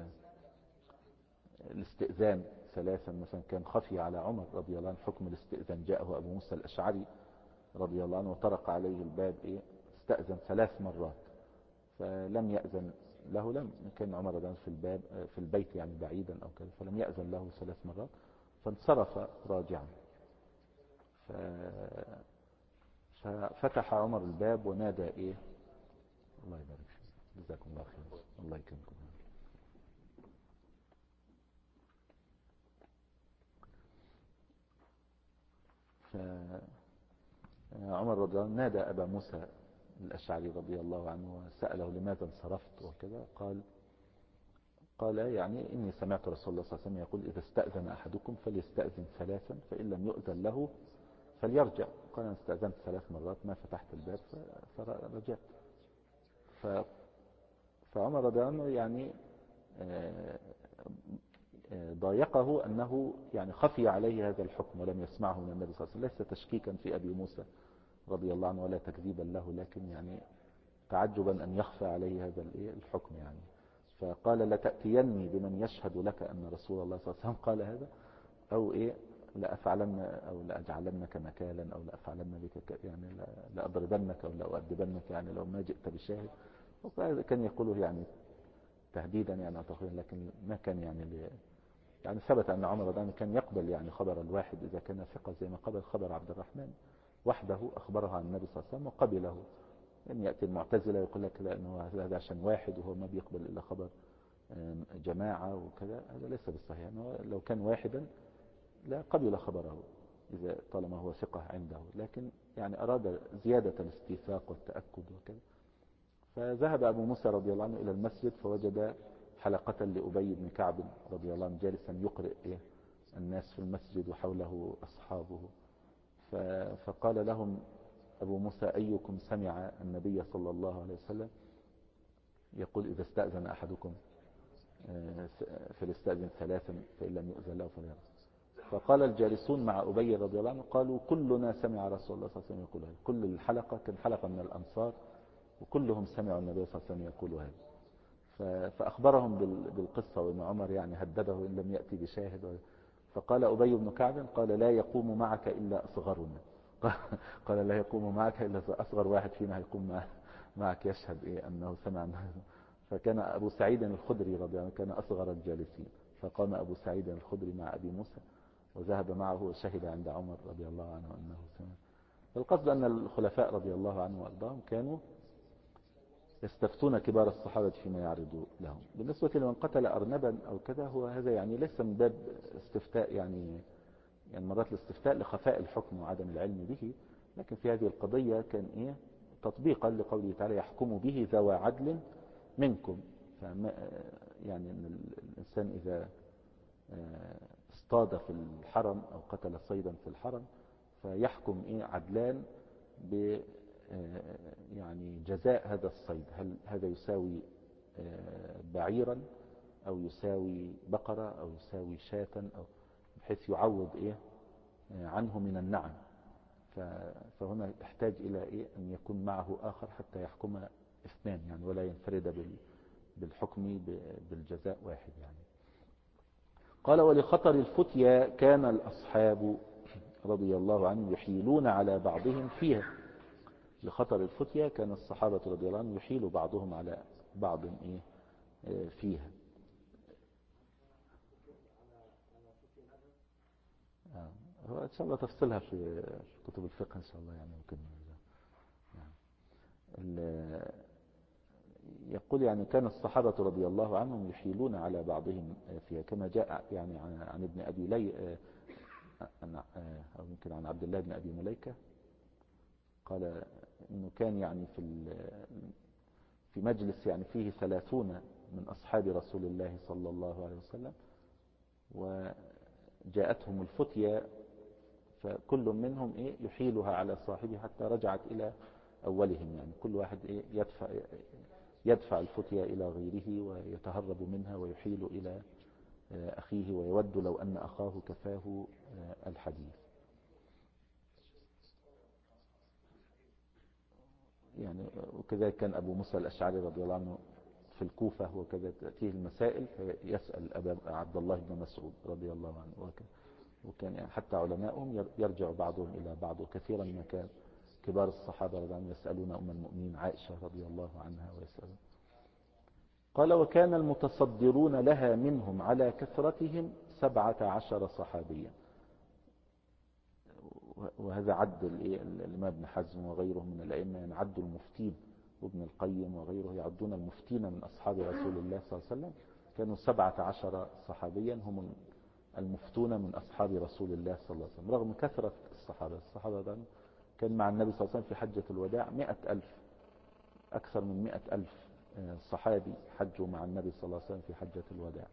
الاستئذان ثلاثا، مثلا كان خفي على عمر رضي الله عنه حكم الاستئذان. جاءه أبو موسى الأشعري رضي الله عنه وطرق عليه الباب، استأذن 3 مرات فلم يأذن له. لم كان عمر رضي الله عنه في البيت يعني بعيدا أو كذا، فلم يأذن له 3 مرات فانصرف راجعا. ففتح عمر الباب ونادى الله يبارك فيك، جزاكم الله خير، الله يكرمكم. عمر رضي الله عنه نادى أبا موسى الأشعري رضي الله عنه وسأله لماذا انصرفت وكذا. قال يعني إني سمعت رسول الله صلى الله عليه وسلم يقول إذا استأذن أحدكم فليستأذن 3، فإن لم يؤذن له فليرجع. قال أنا استأذنت 3 مرات ما فتحت الباب فرجعت. فعمر رضي الله عنه يعني ضايقه أنه يعني خفي عليه هذا الحكم ولم يسمعه من النبي صلى الله عليه وسلم، ليس تشكيكا في أبي موسى رضي الله عنه ولا تكذيبا له، لكن يعني تعجبا أن يخفى عليه هذا الحكم يعني. فقال لتأتيني بمن يشهد لك أن رسول الله صلى الله عليه وسلم قال هذا، أو لأفعلن أو لأجعلنك مكالا أو لأفعلن بك يعني لأضربنك أو لأؤدبنك، يعني لو ما جئت بشاهد. وهذا كان يقوله يعني تهديدا يعني أعتقد، لكن ما كان يعني ثبت أن عمر رضي الله كان يقبل يعني خبر الواحد إذا كان ثقة، زي ما قبل خبر عبد الرحمن وحده أخبره عن النبي صلى الله عليه وسلم وقبله. يعني يأتي المعتزلة يقول لك لا، أنه هذا عشان واحد وهو ما بيقبل إلا خبر جماعة وكذا، هذا ليس بالصحيح. لو كان واحدا لا قبل خبره إذا طالما هو ثقة عنده، لكن يعني أراد زيادة الاستيثاق والتأكد وكذا. فذهب أبو موسى رضي الله عنه إلى المسجد فوجد حلقة لأبي بن كعب رضي الله عنه جالسا يقرئ الناس في المسجد وحوله أصحابه. فقال لهم أبو موسى أيكم سمع النبي صلى الله عليه وسلم يقول إذا استأذن أحدكم فليستأذن ثلاثا فإن لم يؤذن له فليرى. فقال الجالسون مع أبي رضي الله عنه قالوا كلنا سمع رسول الله صلى الله عليه وسلم يقول هذا. كل الحلقة كان حلقة من الأنصار وكلهم سمعوا النبي صلى الله عليه وسلم يقول هذا. فأخبرهم بالقصة، وإن عمر يعني هدده إن لم يأتي بشاهد. فقال أبي بن كعب قال لا يقوم معك إلا أصغرنا. قال لا يقوم معك إلا أصغر واحد فينا هيقوم معك يشهد أنه سمع. فكان أبو سعيد الخدري رضي الله عنه كان أصغر الجالسين، فقام أبو سعيد الخدري مع أبي موسى وذهب معه وشهد عند عمر رضي الله عنه أنه سمع. القصد أن الخلفاء رضي الله عنهم وأرضاهم كانوا يستفتون كبار الصحابة فيما يعرض لهم. بالنسبة لمن قتل أرنبا أو كذا، هو هذا يعني ليس من باب استفتاء، يعني مرات الاستفتاء لخفاء الحكم وعدم العلم به، لكن في هذه القضية كان تطبيقا لقوله تعالى يحكم به ذوى عدل منكم. يعني أن الإنسان إذا اصطاد في الحرم أو قتل صيدا في الحرم فيحكم عدلان ب يعني جزاء هذا الصيد، هل هذا يساوي بعيرا أو يساوي بقرة أو يساوي شاة، أو بحيث يعوض عنه من النعم. فهنا يحتاج إلى أن يكون معه آخر حتى يحكم اثنان، يعني ولا ينفرد بالحكم بالجزاء واحد يعني. قال ولخطر الفتيا كان الأصحاب رضي الله عنهم يحيلون على بعضهم فيها. لخطر الفتيا كان الصحابة رضي الله عنهم يحيل بعضهم على بعض فيها. هو إن شاء الله تفصلها في كتب الفقه إن شاء الله يعني ممكن. يقول يعني كان الصحابة رضي الله عنهم يحيلون على بعضهم فيها، كما جاء يعني عن ابن أبي لي أو يمكن عن عبد الله بن أبي مليكة قال إنه كان يعني في مجلس يعني فيه 30 من أصحاب رسول الله صلى الله عليه وسلم، وجاءتهم الفتيا فكل منهم يحيلها على صاحبه حتى رجعت إلى أولهم، يعني كل واحد يدفع الفتيا إلى غيره ويتهرب منها ويحيل إلى أخيه ويود لو أن أخاه كفاه الحديث. يعني وكذلك كان أبو موسى الأشعري رضي الله عنه في الكوفة، وكذا تأتيه المسائل فيسأل أبا عبد الله بن مسعود رضي الله عنه، وكان يعني حتى علماءهم يرجع بعضهم إلى بعض، وكثيرا ما كان كبار الصحابة رضي الله عنهم يسألون أم المؤمنين عائشة رضي الله عنها ويسألون. قال وكان المتصدرون لها منهم على كثرتهم 17 صحابيا. وهذا عد الإمام ابن حزم وغيره من الأئمة، يعني عدوا المفتين، وابن القيم وغيره يعدون المفتين من أصحاب رسول الله صلى الله عليه وسلم كانوا 17 صحابيا هم المفتون من أصحاب رسول الله صلى الله عليه وسلم، رغم كثرة الصحابة كان مع النبي صلى الله عليه وسلم في حجة الوداع 100,000، أكثر من 100,000 صحابي حجوا مع النبي صلى الله عليه وسلم في حجة الوداع.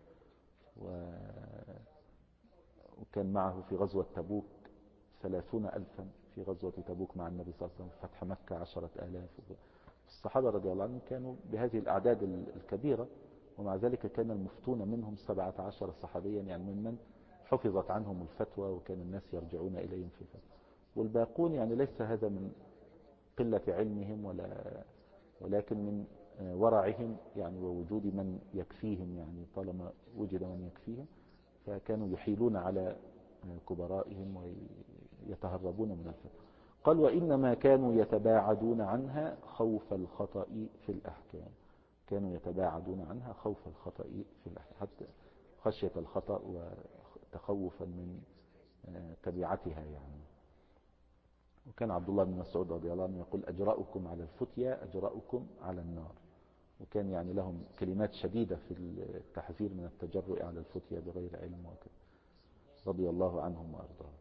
وكان معه في غزوة تبوك 30,000 في غزوة تبوك مع النبي صلى الله عليه وسلم، فتح مكة 10,000. الصحابة رضي الله عنهم كانوا بهذه الأعداد الكبيرة، ومع ذلك كان المفتون منهم 17 صحابيا، يعني ممن حفظت عنهم الفتوى وكان الناس يرجعون إليهم في الفتوى. والباقون يعني ليس هذا من قلة علمهم ولكن من ورعهم يعني، ووجود من يكفيهم، يعني طالما وجد من يكفيهم فكانوا يحيلون على كبرائهم ويتهربون من الفتوى. قال وإنما كانوا يتباعدون عنها خوف الخطأ في الأحكام. كانوا يتباعدون عنها خوف الخطأ في الأحكام، حتى خشية الخطأ وتخوفا من تبعتها يعني. وكان عبد الله بن مسعود رضي الله عنه يقول أجرأكم على الفتيا أجرأكم على النار. وكان يعني لهم كلمات شديدة في التحذير من التجرؤ على الفتيا بغير علم وكذا رضي الله عنهم وأرضاهم.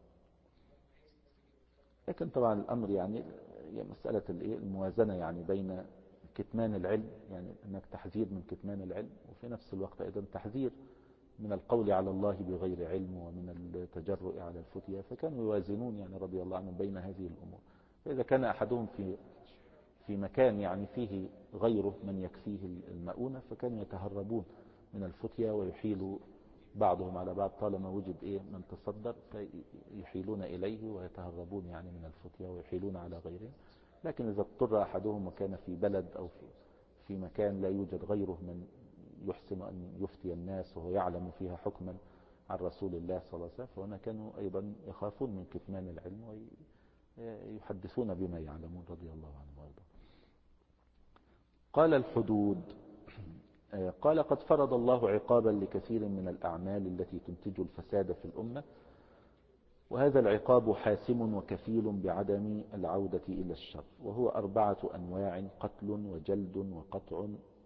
لكن طبعا الأمر يعني مسألة الموازنة يعني بين كتمان العلم، يعني أنك تحذير من كتمان العلم، وفي نفس الوقت أيضا تحذير من القول على الله بغير علم ومن التجرؤ على الفتيا. فكانوا يوازنون يعني رضي الله عنهم بين هذه الأمور. فإذا كان أحدهم في مكان يعني فيه غيره من يكفيه المؤونة، فكانوا يتهربون من الفتية ويحيلوا بعضهم على بعض طالما وجد من تصدر فيحيلون إليه ويتهربون يعني من الفتية ويحيلون على غيره. لكن إذا اضطر أحدهم وكان في بلد أو في مكان لا يوجد غيره من يحسن أن يفتي الناس وهو يعلم فيها حكما عن رسول الله صلى الله عليه وسلم، فهنا كانوا أيضا يخافون من كتمان العلم ويحدثون بما يعلمون رضي الله عنهم وارضاهم. قال الحدود. قال قد فرض الله عقابا لكثير من الأعمال التي تنتج الفساد في الأمة، وهذا العقاب حاسم وكفيل بعدم العودة إلى الشر، وهو 4 أنواع: قتل وجلد وقطع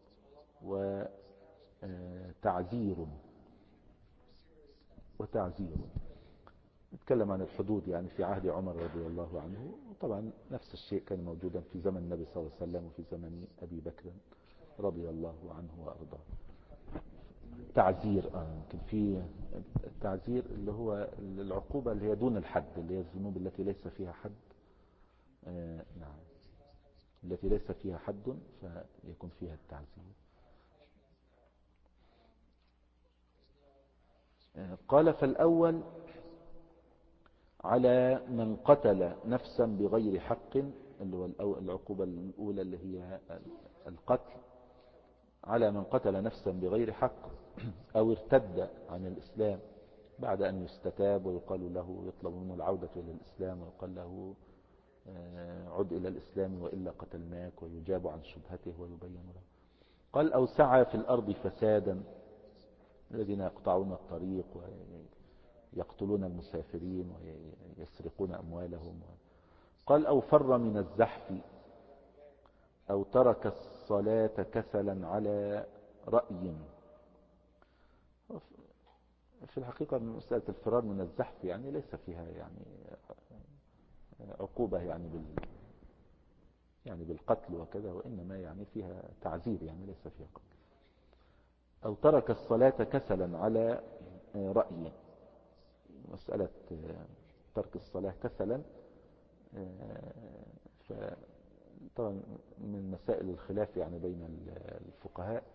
وتعزير. نتكلم عن الحدود يعني في عهد عمر رضي الله عنه، وطبعا نفس الشيء كان موجودا في زمن النبي صلى الله عليه وسلم وفي زمن أبي بكر رضي الله عنه وأرضاه. تعزير يمكن في التعزير اللي هو العقوبة اللي هي دون الحد، اللي هي الذنوب التي ليس فيها حد. نعم، التي ليس فيها حد فيكون فيها التعزير. قال فالأول على من قتل نفسا بغير حق، اللي هو العقوبة الأولى اللي هي القتل، على من قتل نفسا بغير حق أو ارتد عن الإسلام بعد أن يستتاب ويقال له، يطلب منه العودة إلى الإسلام ويقال له عد إلى الإسلام وإلا قتلناك، ويجاب عن شبهته ويبين له. قال أو سعى في الأرض فسادا، الذين يقطعون الطريق ويقتلون المسافرين ويسرقون أموالهم. قال أو فر من الزحف أو ترك الصلاة كسلا على رأي. في الحقيقة مسألة الفرار من الزحف يعني ليس فيها يعني عقوبة يعني بالقتل وكذا، وإنما يعني فيها تعزير يعني ليس فيها قتل. أو ترك الصلاة كسلا على رأي. مسألة ترك الصلاة كسلا طبعا من مسائل الخلاف يعني بين الفقهاء.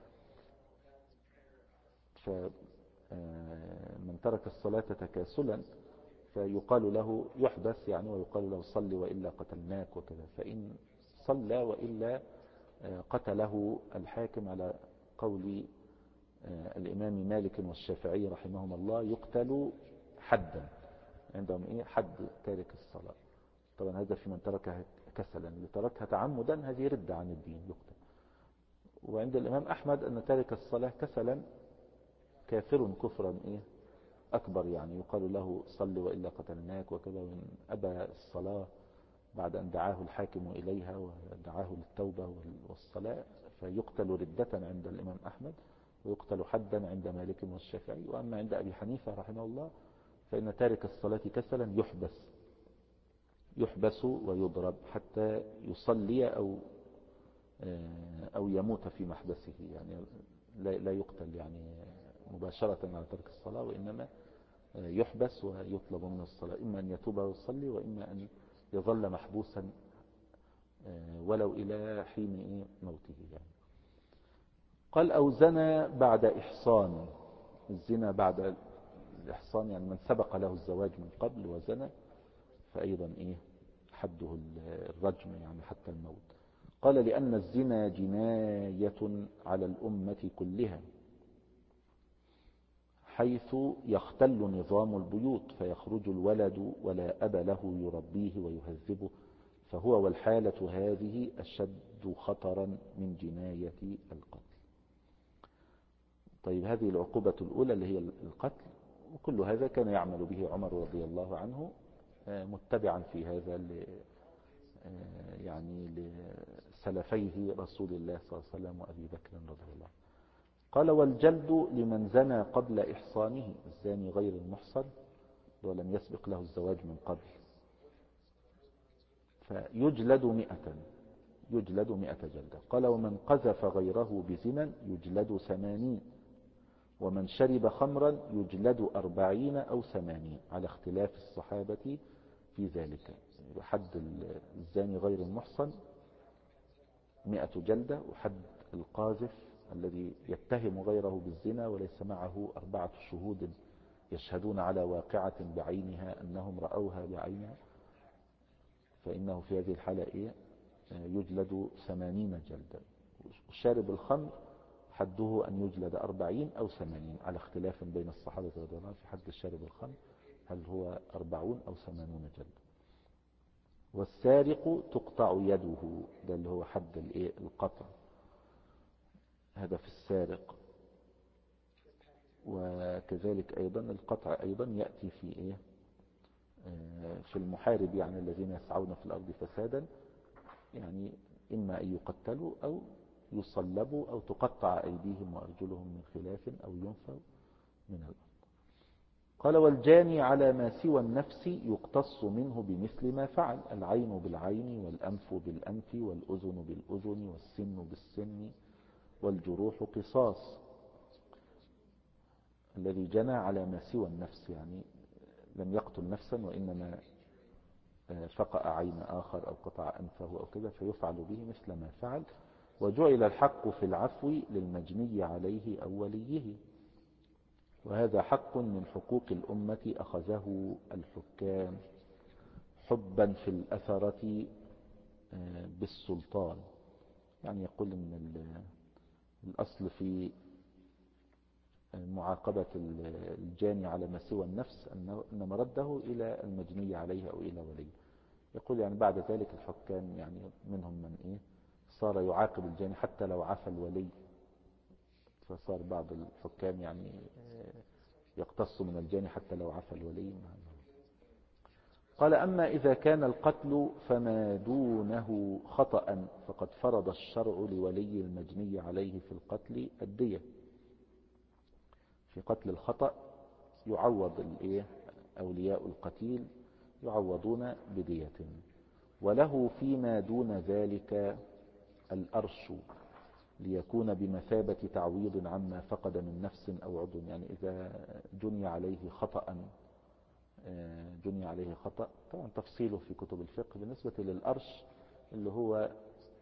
فمن ترك الصلاة تكاسلا فيقال له يحبس يعني، ويقال له صل وإلا قتلناك وكذا. فإن صلى وإلا قتله الحاكم على قول الإمام مالك والشافعي رحمهم الله، يقتل حدا عندهم حد تارك الصلاة. طبعا هذا في من تركها كسلا، اللي تركها تعمدا هذه ردة عن الدين يقتل. وعند الإمام أحمد أن تارك الصلاة كسلا كافر كفرا أكبر، يعني يقال له صل وإلا قتلناك وكذا. وإن أبى الصلاة بعد أن دعاه الحاكم إليها ودعاه للتوبة والصلاة فيقتل ردة عند الإمام أحمد، ويقتل حدا عند مالك والشافعي. وأما عند أبي حنيفة رحمه الله فإن تارك الصلاة كسلا يحبس ويضرب حتى يصلي أو يموت في محبسه، يعني لا يقتل يعني مباشرة على ترك الصلاة، وإنما يحبس ويطلب من الصلاة، إما أن يتوب ويصلي، وإما أن يظل محبوسا ولو إلى حين موته يعني. قال أو زنى بعد إحصان. الزنا بعد الإحصان يعني من سبق له الزواج من قبل وزنى، فأيضا حده الرجم يعني حتى الموت. قال لأن الزنا جناية على الأمة كلها، حيث يختل نظام البيوت فيخرج الولد ولا أب له يربيه ويهذبه، فهو والحالة هذه أشد خطرا من جناية القتل. طيب هذه العقوبة الأولى اللي هي القتل، وكل هذا كان يعمل به عمر رضي الله عنه متبعا في هذا يعني لسلفيه رسول الله صلى الله عليه وسلم وأبي بكر رضي الله عنه. قال والجلد لمن زنى قبل إحصانه، الزاني غير المحصن ولم يسبق له الزواج من قبل، فيجلد 100 جلدة. قال ومن قذف غيره بزنا يجلد 80، ومن شرب خمرا يجلد 40 أو 80 على اختلاف الصحابة في ذلك. حد الزاني غير المحصن 100 جلدة، وحد القاذف الذي يتهم غيره بالزنا وليس معه 4 شهود يشهدون على واقعة بعينها أنهم رأوها بعينها، فإنه في هذه الحالة يجلد 80 جلدة. والشارب الخمر حده أن يجلد 40 أو 80 على اختلاف بين الصحابة رضي الله عنهم في حد الشارب الخمر، هل هو 40 أو 80 جلدة. والسارق تقطع يده، ده اللي هو حد القطع، هذا في السارق. وكذلك أيضا القطع أيضا يأتي في المحارب، يعني الذين يسعون في الأرض فسادا، يعني إما أن يقتلوا أو يصلبوا أو تقطع أيديهم وأرجلهم من خلاف أو ينفوا من الأرض. قال: والجاني على ما سوى النفس يقتص منه بمثل ما فعل: العين بالعين والأنف بالأنف والأذن بالأذن والسن بالسن والجروح قصاص. الذي جنى على ما سوى النفس يعني لم يقتل نفسا وإنما فقأ عين آخر أو قطع أنفه أو كذا، فيفعل به مثل ما فعل. وجعل الحق في العفو للمجني عليه أو وليه، وهذا حق من حقوق الأمة أخذه الحكام حبا في الأثرة بالسلطان. يعني يقول إن الأصل في معاقبة الجاني على ما سوى النفس أن مرده إلى المجني عليه أو إلى وليه. يقول يعني بعد ذلك الحكام يعني منهم من صار يعاقب الجاني حتى لو عفى الولي، فصار بعض الحكام يعني يقتص من الجاني حتى لو عفى الولي. قال: أما إذا كان القتل فما دونه خطأ فقد فرض الشرع لولي المجني عليه في القتل الدية. في قتل الخطأ يعوض أولياء القتيل يعوضون بدية، وله فيما دون ذلك الأرش ليكون بمثابة تعويض عما فقد من نفس أو عضو. يعني إذا جني عليه خطأ، طبعا تفصيله في كتب الفقه. بالنسبة للأرش اللي هو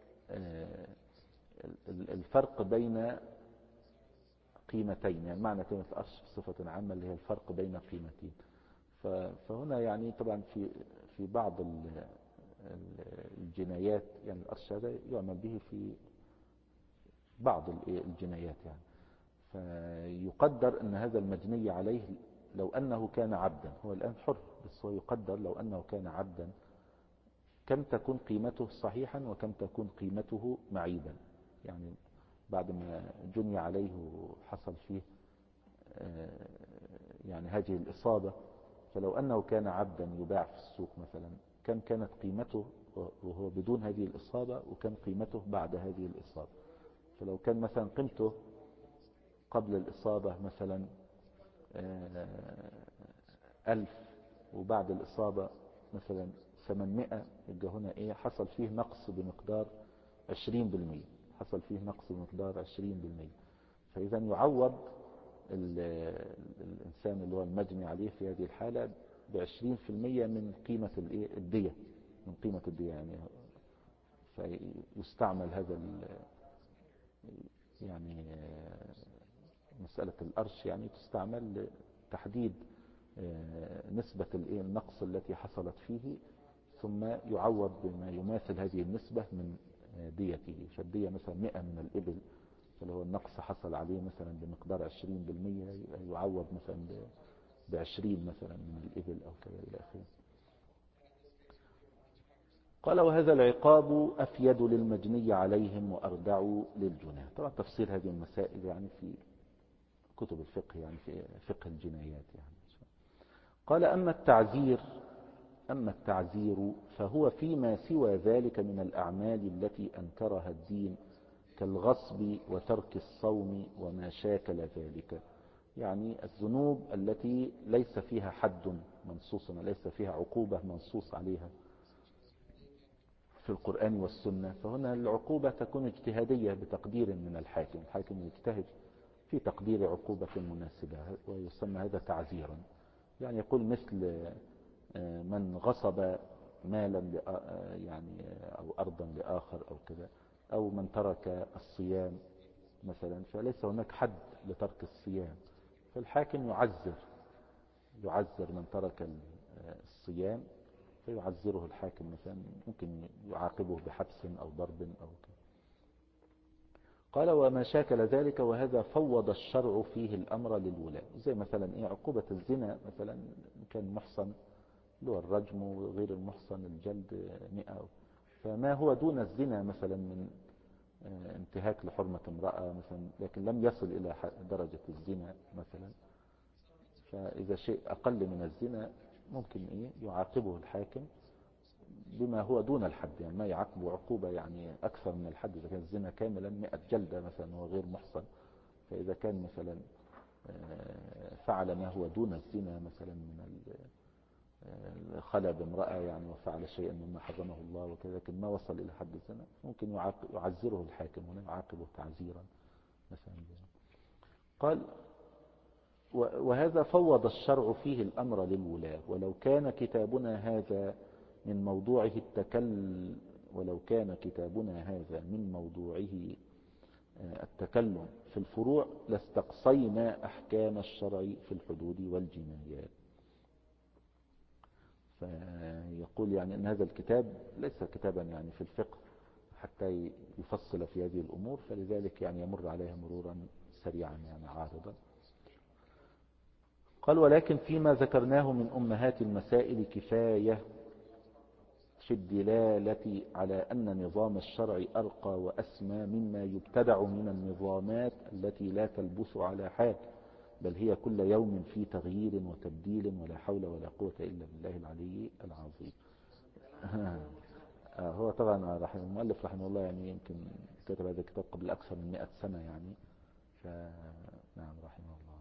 الفرق بين قيمتين، يعني معنى كلمة الأرش بصفة عامة اللي هي الفرق بين قيمتين. فهنا يعني طبعا في بعض الجنايات يعني الأرش هذا يعمل به في بعض الجنايات، يعني فيقدر أن هذا المجني عليه لو أنه كان عبدا، هو الآن حر، بس هو يقدر لو أنه كان عبدا كم تكون قيمته صحيحا وكم تكون قيمته معيبا. يعني بعد ما جني عليه وحصل فيه يعني هذه الإصابة، فلو أنه كان عبدا يباع في السوق مثلا كم كانت قيمته وهو بدون هذه الإصابة وكم قيمته بعد هذه الإصابة. فلو كان مثلا قيمته قبل الإصابة مثلا 1000 وبعد الإصابة مثلا 800، يبقى هنا حصل فيه نقص بمقدار 20%، حصل فيه نقص بمقدار 20%. فإذا يعوض الإنسان اللي هو المجني عليه في هذه الحالة ب20% من قيمة الدية، من قيمة الدية يعني. فيستعمل هذا يعني مسألة الأرش يعني تستعمل لتحديد نسبة النقص التي حصلت فيه، ثم يعوض بما يماثل هذه النسبة من ديته. فالدية مثلا 100 من الإبل، فلو النقص حصل عليه مثلا بمقدار 20%، يعوض مثلا ب20 مثلا من الإبل أو كذا إلى آخره. قال: وهذا العقاب أفيد للمجني عليهم وأردع للجناه. طبعا تفصيل هذه المسائل يعني في كتب الفقه، يعني في فقه الجنايات يعني. قال: أما التعزير فهو فيما سوى ذلك من الأعمال التي أنكرها الدين كالغصب وترك الصوم وما شاكل ذلك، يعني الذنوب التي ليس فيها حد منصوص، ليس فيها عقوبة منصوص عليها في القرآن والسنة. فهنا العقوبة تكون اجتهادية بتقدير من الحاكم يجتهد في تقدير عقوبة مناسبة، ويسمى هذا تعزيرا. يعني يقول مثل من غصب مالا يعني أو أرضا لآخر أو كذا، أو من ترك الصيام مثلا، فليس هناك حد لترك الصيام، فالحاكم يعذر من ترك الصيام، فيعذره الحاكم مثلا، ممكن يعاقبه بحبس أو ضرب أو كده. قال وما شاكل ذلك، وهذا فوض الشرع فيه الأمر للولاة، زي مثلا عقوبة الزنا مثلا، إن كان محصن اللي هو الرجم، وغير المحصن الجلد 100. فما هو دون الزنا مثلا من انتهاك لحرمة امرأة مثلا، لكن لم يصل إلى درجة الزنا مثلا، فإذا شيء أقل من الزنا ممكن يعاقبه الحاكم بما هو دون الحد، يعني ما يعاقبه عقوبة يعني أكثر من الحد. إذا كان الزنا كاملا 100 جلدة مثلا وهو غير محصن، فإذا كان مثلا فعل ما هو دون الزنا مثلا من خلى بامرأة يعني، وفعل شيئا مما حرمه الله وكذا، لكن ما وصل إلى حد الزنا، ممكن يعذره الحاكم هنا، يعاقبه تعزيرا مثلا. قال وهذا فوض الشرع فيه الأمر للولاة، ولو كان كتابنا هذا من موضوعه التكلم في الفروع لاستقصينا أحكام الشرع في الحدود والجنايات. فيقول يعني أن هذا الكتاب ليس كتابا يعني في الفقه حتى يفصل في هذه الأمور، فلذلك يعني يمر عليها مرورا سريعا يعني عارضا. قال ولكن فيما ذكرناه من أمهات المسائل كفاية في الدلالة على أن نظام الشرع أرقى وأسمى مما يبتدع من النظامات التي لا تلبث على حال، بل هي كل يوم في تغيير وتبديل، ولا حول ولا قوة إلا بالله العلي العظيم. هو طبعا المؤلف رحمه الله يعني يمكن كتب هذا الكتاب قبل أكثر من 100 سنة يعني، نعم رحمه الله.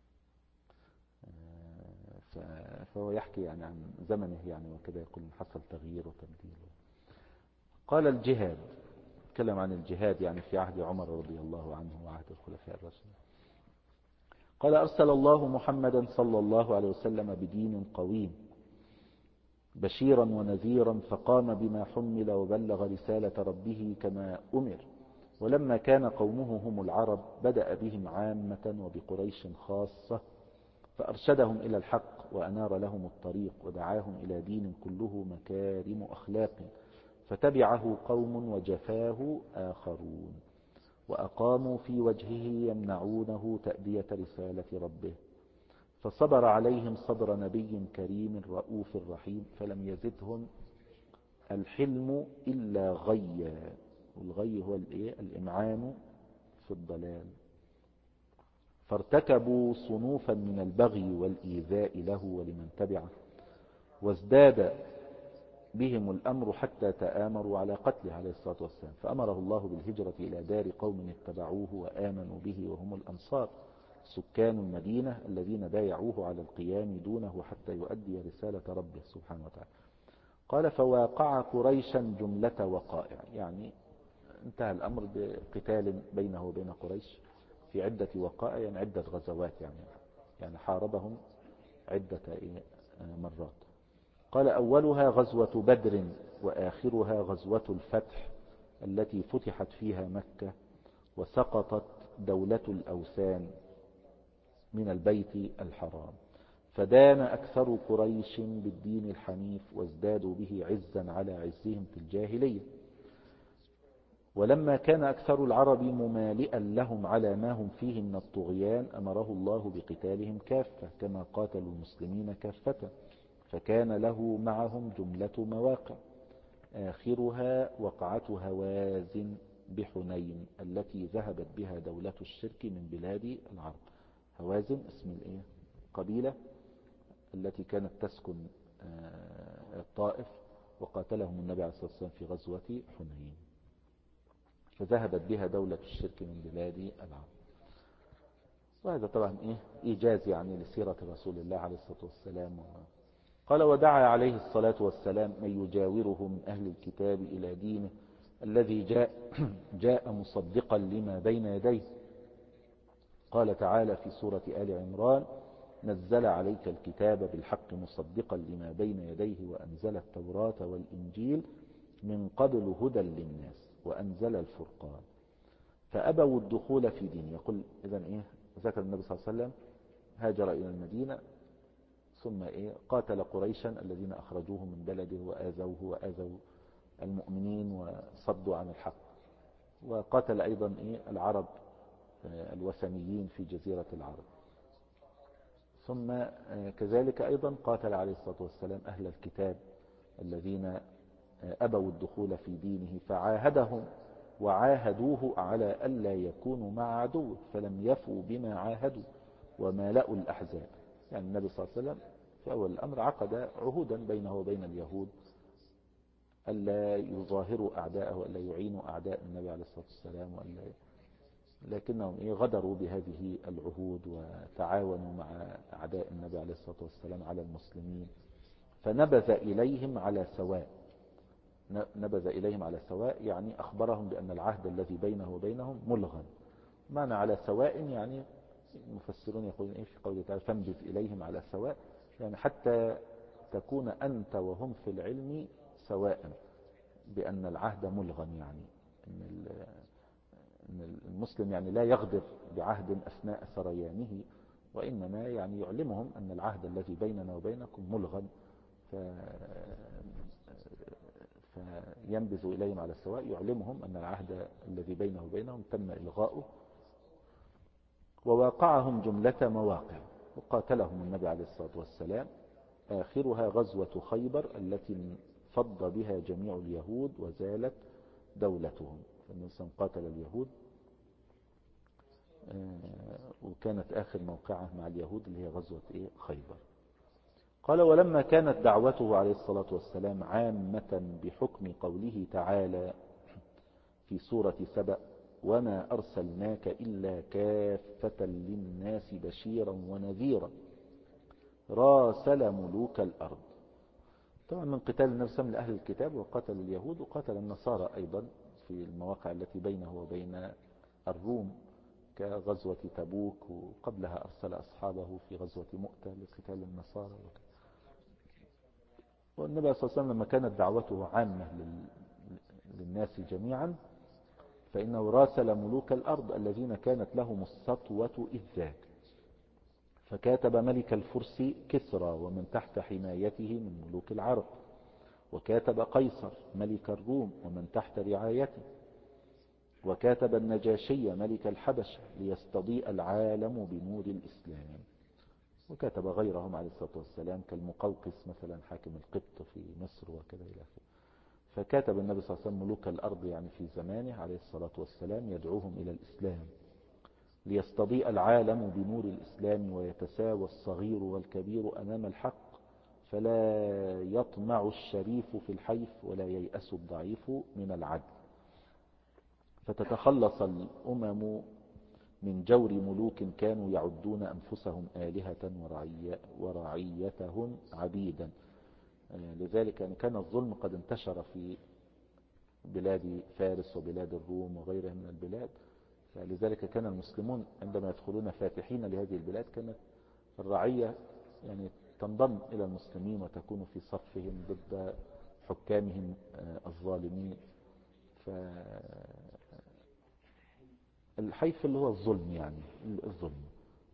فهو يحكي يعني عن زمنه يعني وكذا، يقول حصل تغيير وتبديل. قال الجهاد، تكلم عن الجهاد يعني في عهد عمر رضي الله عنه وعهد الخلفاء الراشدين. قال أرسل الله محمدا صلى الله عليه وسلم بدين قويم بشيرا ونذيرا، فقام بما حمل وبلغ رسالة ربه كما أمر. ولما كان قومه هم العرب بدأ بهم عامة وبقريش خاصة، فأرشدهم إلى الحق وأنار لهم الطريق ودعاهم إلى دين كله مكارم أخلاق، فتبعه قوم وجفاه آخرون، وأقاموا في وجهه يمنعونه تأدية رسالة ربه، فصبر عليهم صبر نبي كريم رؤوف رحيم، فلم يزدهم الحلم إلا غيا، والغي هو الإمعان في الضلال، فارتكبوا صنوفا من البغي والإيذاء له ولمن تبعه، وازداد بهم الأمر حتى تآمروا على قتله عليه الصلاة والسلام، فأمره الله بالهجرة إلى دار قوم اتبعوه وآمنوا به، وهم الأنصار سكان المدينة الذين بايعوه على القيام دونه حتى يؤدي رسالة ربه سبحانه وتعالى. قال فواقع قريشا جملة وقائع، يعني انتهى الأمر بقتال بينه وبين قريش في عدة وقائع، يعني عدة غزوات يعني حاربهم عدة مرات. قال أولها غزوة بدر، وآخرها غزوة الفتح التي فتحت فيها مكة وسقطت دولة الأوثان من البيت الحرام، فدان أكثر قريش بالدين الحنيف وازدادوا به عزا على عزهم في الجاهلية. ولما كان أكثر العرب ممالئا لهم على ما هم فيه من الطغيان، أمره الله بقتالهم كافة كما قاتلوا المسلمين كافة، فكان له معهم جملة مواقع، آخرها وقعة هوازن بحنين التي ذهبت بها دولة الشرك من بلاد العرب. هوازن اسم قبيلة التي كانت تسكن الطائف، وقاتلهم النبي عليه الصلاة والسلام في غزوة حنين، فذهبت بها دولة الشرك من بلاد العرب. وهذا طبعا إيجاز يعني لسيرة رسول الله عليه الصلاة والسلام. قال ودعا عليه الصلاة والسلام من يجاوره من أهل الكتاب إلى دينه الذي جاء مصدقا لما بين يديه. قال تعالى في سورة آل عمران نزل عليك الكتاب بالحق مصدقا لما بين يديه وأنزل التوراة والإنجيل من قبل هدى للناس وأنزل الفرقان فأبوا الدخول في دينه. يقول إذن ذكر النبي صلى الله عليه وسلم هاجر إلى المدينة ثم قاتل قريشا الذين أخرجوه من بلده وآذوه وآذوا المؤمنين وصدوا عن الحق، وقاتل أيضا العرب الوثنيين في جزيرة العرب، ثم كذلك أيضا قاتل عليه الصلاة والسلام أهل الكتاب الذين أبوا الدخول في دينه، فعاهدهم وعاهدوه على ألا يكونوا مع عدوه فلم يفوا بما عاهدوا ومالأوا الأحزاب. يعني النبي صلى الله عليه وسلم في أول الأمر عقد عهودا بينه وبين اليهود ألا يظاهروا أعداءه وألا يعينوا أعداء النبي عليه الصلاة والسلام، لكنهم غدروا بهذه العهود وتعاونوا مع أعداء النبي عليه الصلاة والسلام على المسلمين، فنبذ إليهم على سواء. نبذ إليهم على سواء يعني أخبرهم بأن العهد الذي بينه وبينهم ملغى. معنى على سواء يعني المفسرون يقولون في قوله تعالى فانبذ إليهم على سواء، يعني حتى تكون أنت وهم في العلم سواء بأن العهد ملغى، يعني أن المسلم يعني لا يغدر بعهد أثناء سريانه، وإنما يعني يعلمهم أن العهد الذي بيننا وبينكم ملغى، فينبذ إليهم على السواء يعلمهم أن العهد الذي بينه وبينهم تم إلغاؤه. وواقعهم جملة مواقع وقاتلهم النبي عليه الصلاة والسلام، آخرها غزوة خيبر التي فض بها جميع اليهود وزالت دولتهم. فالنبي قاتل اليهود وكانت آخر موقعة مع اليهود اللي هي غزوة خيبر. قال ولما كانت دعوته عليه الصلاة والسلام عامة بحكم قوله تعالى في سورة سبأ وما أرسلناك إلا كافة للناس بشيرا ونذيرا راسل ملوك الأرض. طبعا من قتال النبي صلى الله عليه وسلم لأهل الكتاب وقتل اليهود وقتل النصارى أيضا في المواقع التي بينه وبين الروم كغزوة تبوك، وقبلها أرسل أصحابه في غزوة مؤتة لقتال النصارى والنبي صلى الله عليه وسلم لما كانت دعوته عامة للناس جميعا فإنه راسل ملوك الأرض الذين كانت لهم السطوة إذ ذاك، فكاتب ملك الفرس كسرى ومن تحت حمايته من ملوك العرب، وكاتب قيصر ملك الروم ومن تحت رعايته، وكاتب النجاشي ملك الحبشة ليستضيء العالم بنور الإسلام، وكاتب غيرهم عليه الصلاة والسلام كالمقوقس مثلا حاكم القبط في مصر وكذا إلى آخره. فكاتب النبي صلى الله عليه وسلم ملوك الأرض يعني في زمانه عليه الصلاة والسلام يدعوهم إلى الإسلام ليستضيء العالم بنور الإسلام ويتساوى الصغير والكبير أمام الحق، فلا يطمع الشريف في الحيف ولا ييأس الضعيف من العدل، فتتخلص الأمم من جور ملوك كانوا يعدون أنفسهم آلهة ورعيتهم عبيدا. لذلك يعني كان الظلم قد انتشر في بلاد فارس وبلاد الروم وغيرها من البلاد، فلذلك كان المسلمون عندما يدخلون فاتحين لهذه البلاد كانت الرعية يعني تنضم إلى المسلمين وتكون في صفهم ضد حكامهم الظالمين. فالحيف اللي هو الظلم، يعني الظلم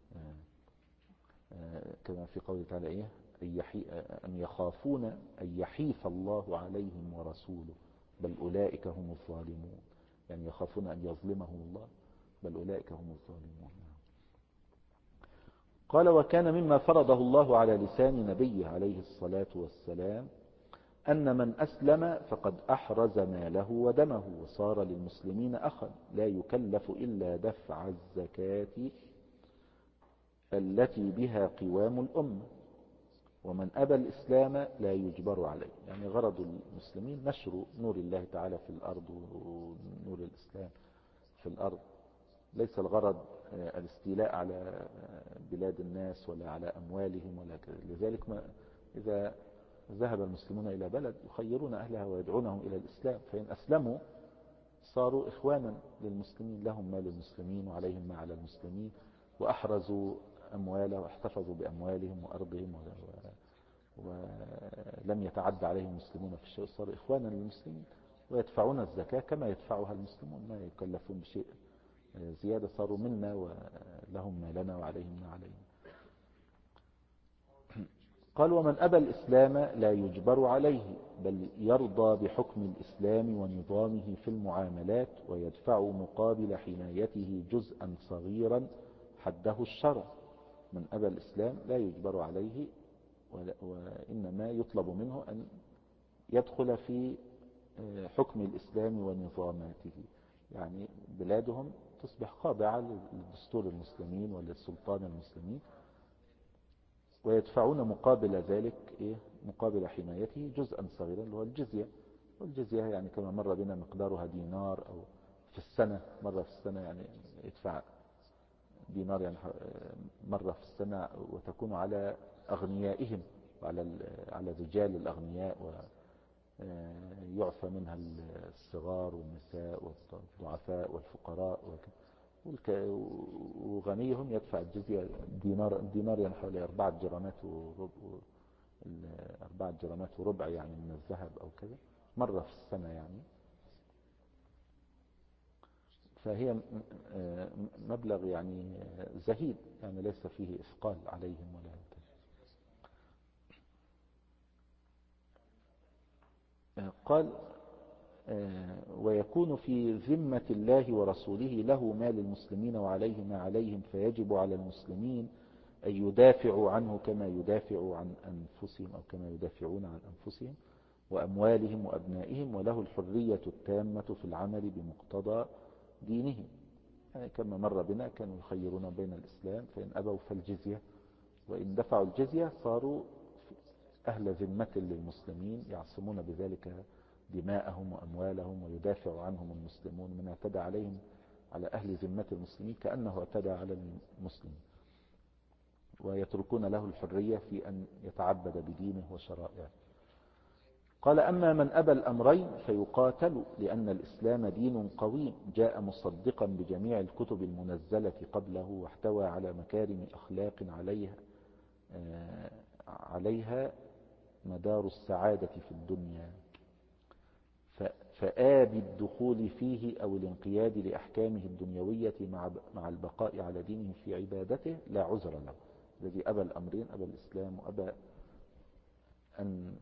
كما في قوله تعالى أن يخافون أن يحيف الله عليهم ورسوله بل أولئك هم الظالمون، يعني يخافون أن يظلمهم الله بل أولئك هم الظالمون. قال وكان مما فرضه الله على لسان نبيه عليه الصلاة والسلام أن من أسلم فقد أحرز ماله ودمه وصار للمسلمين أخا لا يكلف إلا دفع الزكاة التي بها قوام الأمة، ومن أبى الإسلام لا يجبر عليه. يعني غرض المسلمين نشر نور الله تعالى في الأرض ونور الإسلام في الأرض، ليس الغرض الاستيلاء على بلاد الناس ولا على أموالهم ولا كذا. لذلك إذا ذهب المسلمون إلى بلد يخيرون أهلها ويدعونهم إلى الإسلام، فإن أسلموا صاروا إخوانا للمسلمين، لهم مال المسلمين وعليهم ما على المسلمين، وأحرزوا أمواله واحتفظوا بأموالهم وأرضهم ولم يتعدى عليهم المسلمون في الشيء، صاروا إخوانا للمسلمين. ويدفعون الزكاة كما يدفعها المسلمون، ما يكلفون بشيء زيادة، صاروا منا ولهم ما لنا وعليهم ما علينا. قال ومن أبى الإسلام لا يجبر عليه، بل يرضى بحكم الإسلام ونظامه في المعاملات، ويدفع مقابل حمايته جزءا صغيرا حده الشرع. من أبى الإسلام لا يجبر عليه، وإنما يطلب منه أن يدخل في حكم الإسلام ونظاماته، يعني بلادهم تصبح خاضعة لدستور المسلمين وللسلطان المسلمين، ويدفعون مقابل ذلك مقابل حمايته جزءا صغيرا اللي هو الجزية. والجزية يعني كما مر بنا مقدارها دينار، أو في السنة مرة في السنة، يعني يدفع دينار يعني مرة في السنة، وتكون على أغنيائهم على الرجال الأغنياء، ويعفى منها الصغار والنساء والضعفاء والفقراء وغنيهم يدفع الجزية دينار يعني حوالي 4 جرامات وربع، 4 جرامات وربع يعني من الذهب أو كذا مرة في السنة يعني. فهي مبلغ يعني زهيد، يعني ليس فيه إثقال عليهم ولا قال ويكون في ذمة الله ورسوله له ما للمسلمين وعليه ما عليهم، فيجب على المسلمين أن يدافعوا عنه كما يدافعوا عن أنفسهم، أو كما يدافعون عن أنفسهم وأموالهم وأبنائهم، وله الحرية التامة في العمل بمقتضى دينهم. يعني كما مر بنا كانوا يخيرون بين الإسلام، فإن أبوا فالجزية، وإن دفعوا الجزية صاروا أهل ذمة للمسلمين، يعصمون بذلك دماءهم وأموالهم، ويدافع عنهم المسلمون. من اعتدى عليهم على أهل ذمة المسلمين كأنه اعتدى على المسلم، ويتركون له الحرية في أن يتعبد بدينه وشرائعه. قال أما من أبى الأمرين فيقاتل، لأن الإسلام دين قويم جاء مصدقا بجميع الكتب المنزلة قبله، واحتوى على مكارم أخلاق عليها مدار السعادة في الدنيا. فآبي الدخول فيه أو الانقياد لأحكامه الدنيوية مع البقاء على دينه في عبادته لا عذر له. الذي أبى الأمرين، أبى الإسلام وأبى أن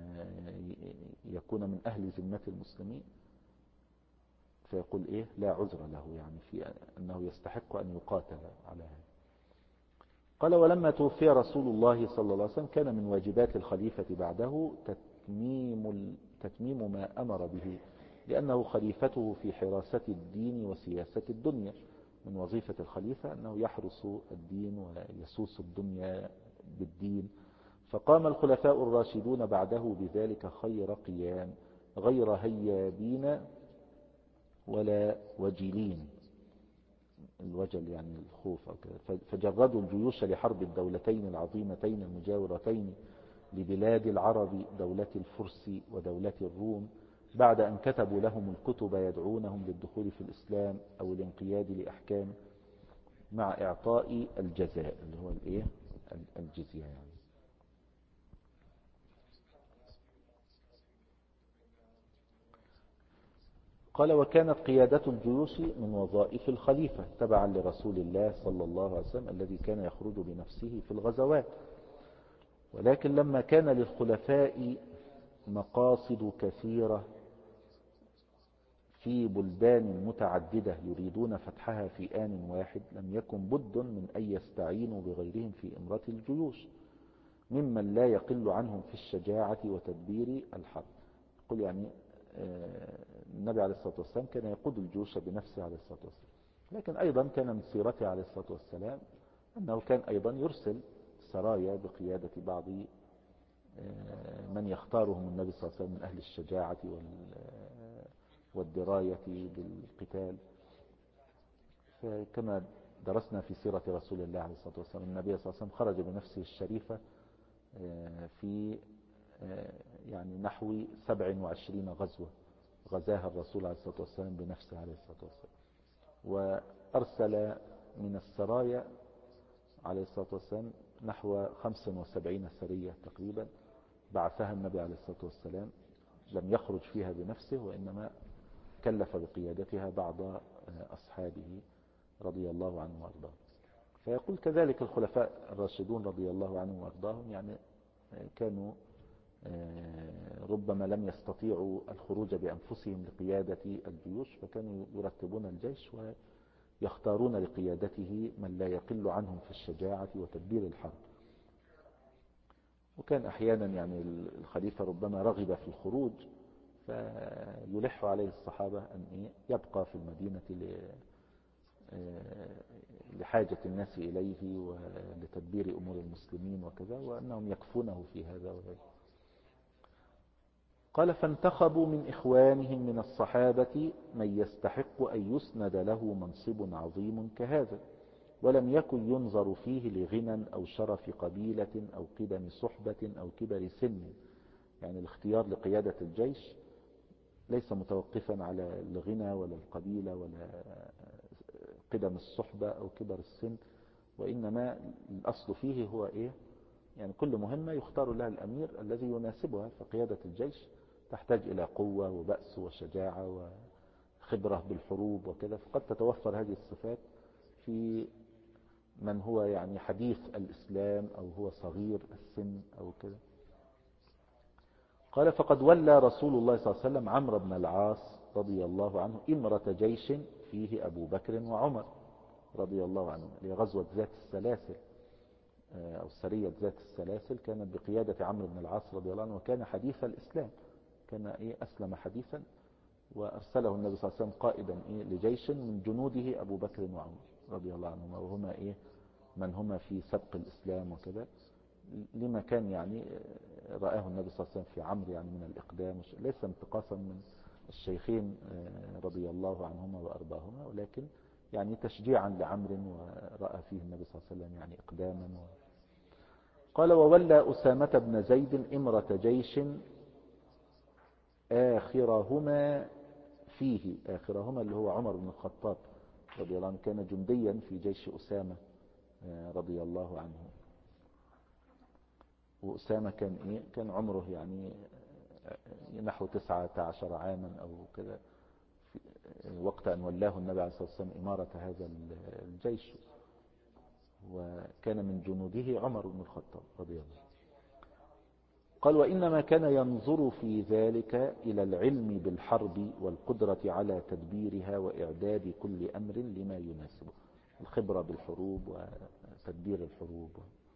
يكون من أهل ذمة المسلمين، فيقول لا عذر له، يعني في أنه يستحق أن يقاتل على هذا. قال ولما توفي رسول الله صلى الله عليه وسلم كان من واجبات الخليفة بعده تتميم ما أمر به، لأنه خليفته في حراسة الدين وسياسة الدنيا. من وظيفة الخليفة أنه يحرس الدين ويسوس الدنيا بالدين. فقام الخلفاء الراشدون بعده بذلك خير قيام، غير هيابين ولا وجلين، الوجل يعني الخوف أو كذا. فجردوا الجيوش لحرب الدولتين العظيمتين المجاورتين لبلاد العرب، دولة الفرس ودولة الروم، بعد أن كتبوا لهم الكتب يدعونهم للدخول في الإسلام أو الانقياد لأحكام، مع إعطاء الجزاء اللي هو الجزية يعني. قال وكانت قيادة الجيوش من وظائف الخليفة تبعا لرسول الله صلى الله عليه وسلم، الذي كان يخرج بنفسه في الغزوات. ولكن لما كان للخلفاء مقاصد كثيرة في بلدان متعددة يريدون فتحها في آن واحد، لم يكن بد من أن يستعينوا بغيرهم في إمرة الجيوش، ممن لا يقل عنهم في الشجاعة وتدبير الحرب. يقول يعني النبي عليه الصلاة والسلام كان يقود الجيوش بنفسه عليه الصلاة والسلام، لكن أيضا كان من سيرته عليه الصلاة والسلام أنه كان أيضا يرسل سرايا بقيادة بعض من يختارهم النبي صلى الله عليه وسلم من أهل الشجاعة والدراية بالقتال. فكما درسنا في سيرة رسول الله عليه الصلاة والسلام، النبي صلى الله عليه وسلم خرج بنفسه الشريفة في يعني نحو 27 غزوة غزاها الرسول عليه الصلاة والسلام بنفسه عليه الصلاة والسلام. وأرسل من السرايا عليه الصلاة والسلام نحو 75 سرية تقريبا بعثها النبي عليه الصلاة والسلام لم يخرج فيها بنفسه، وإنما كلف بقيادتها بعض أصحابه رضي الله عنه وأرضاه. فيقول كذلك الخلفاء الراشدون رضي الله عنهم وأرضاهم، يعني كانوا ربما لم يستطيعوا الخروج بأنفسهم لقيادة الجيوش، فكانوا يرتبون الجيش ويختارون لقيادته من لا يقل عنهم في الشجاعة وتدبير الحرب. وكان أحيانا يعني الخليفة ربما رغب في الخروج، فيلح عليه الصحابة أن يبقى في المدينة لحاجة الناس إليه ولتدبير أمور المسلمين وكذا، وأنهم يكفونه في هذا وذلك. قال: فانتخبوا من إخوانهم من الصحابة من يستحق أن يسند له منصب عظيم كهذا، ولم يكن ينظر فيه لغنى أو شرف قبيلة أو قدم صحبة أو كبر سن. يعني الاختيار لقيادة الجيش ليس متوقفا على الغنى ولا القبيلة ولا قدم الصحبة أو كبر السن، وإنما الأصل فيه هو يعني كل مهمة يختار لها الأمير الذي يناسبها. فقيادة الجيش تحتاج إلى قوة وبأس وشجاعة وخبرة بالحروب وكذا، فقد تتوفر هذه الصفات في من هو يعني حديث الإسلام أو هو صغير السن أو كذا. قال: فقد ولى رسول الله صلى الله عليه وسلم عمرو بن العاص رضي الله عنه إمرة جيش فيه أبو بكر وعمر رضي الله عنهم، لغزوة ذات السلاسل أو سرية ذات السلاسل، كانت بقيادة عمرو بن العاص رضي الله عنه، وكان حديث الإسلام، كان أسلم حديثا، وأرسله النبي صلى الله عليه وسلم قائدا لجيش من جنوده أبو بكر وعمر رضي الله عنهما، وهما من هما في سبق الإسلام وكذا، لما كان يعني رآه النبي صلى الله عليه وسلم في عمرو يعني من الإقدام، ليس انتقاصا من الشيخين رضي الله عنهما وأرضاهما، ولكن يعني تشجيعا لعمرو، ورأى فيه النبي صلى الله عليه وسلم يعني إقداما. قال: وولى أسامة بن زيد إمرة جيش آخرهما فيه، آخرهما اللي هو عمر بن الخطاب رضي الله عنه، كان جنديا في جيش أسامة رضي الله عنه. وأسامة كان عمره يعني نحو 19 عاما أو كذا وقت أن ولاه النبي عليه الصلاة والسلام إمارة هذا الجيش، وكان من جنوده عمر بن الخطاب رضي الله عنه. قال: وإنما كان ينظر في ذلك إلى العلم بالحرب والقدرة على تدبيرها وإعداد كل أمر لما يناسبه، الخبرة بالحروب وتدبير الحروب.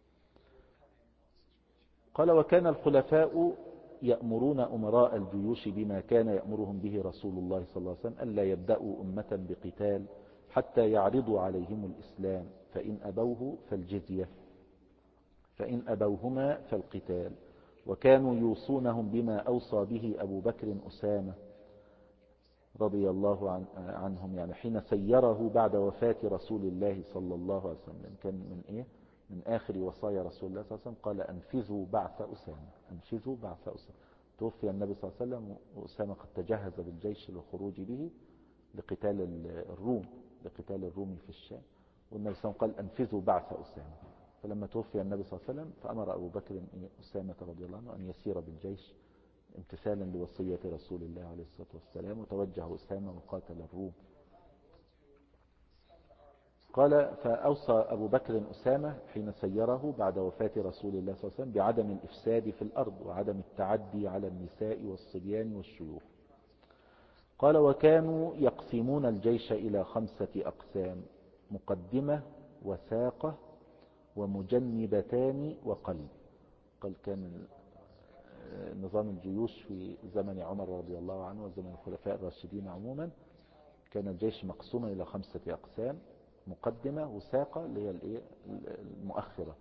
قال: وكان الخلفاء يأمرون أمراء الجيوش بما كان يأمرهم به رسول الله صلى الله عليه وسلم، ألا يبدأوا أمة بقتال حتى يعرضوا عليهم الإسلام، فإن أبوه فالجزية، فإن أبوهما فالقتال. وكانوا يوصونهم بما أوصى به أبو بكر أسامة رضي الله عنهم، يعني حين سيره بعد وفاة رسول الله صلى الله عليه وسلم، كان من آخر وصايا رسول الله صلى الله عليه وسلم، قال: أنفذوا بعث أسامة، أنفذوا بعث أسامة. توفي النبي صلى الله عليه وسلم وأسامة قد تجهز بالجيش للخروج به لقتال الروم، لقتال الروم في الشام، والنبي صلى الله عليه وسلم قال: أنفذوا بعث أسامة. فلما توفي النبي صلى الله عليه وسلم فأمر أبو بكر أسامة رضي الله عنه أن يسير بالجيش امتثالا لوصية رسول الله عليه الصلاة والسلام، وتوجه أسامة وقاتل الروم. قال: فأوصى أبو بكر أسامة حين سيره بعد وفاة رسول الله صلى الله عليه وسلم بعدم الإفساد في الأرض وعدم التعدي على النساء والصبيان والشيوخ. قال: وكانوا يقسمون الجيش إلى 5 أقسام: مقدمة وساقة ومجنبتان وقلب. قال: كان نظام الجيوش في زمن عمر رضي الله عنه وزمن الخلفاء الراشدين عموما، كان الجيش مقسوما إلى 5 أقسام: مقدمة وساقة اللي هي المؤخرة،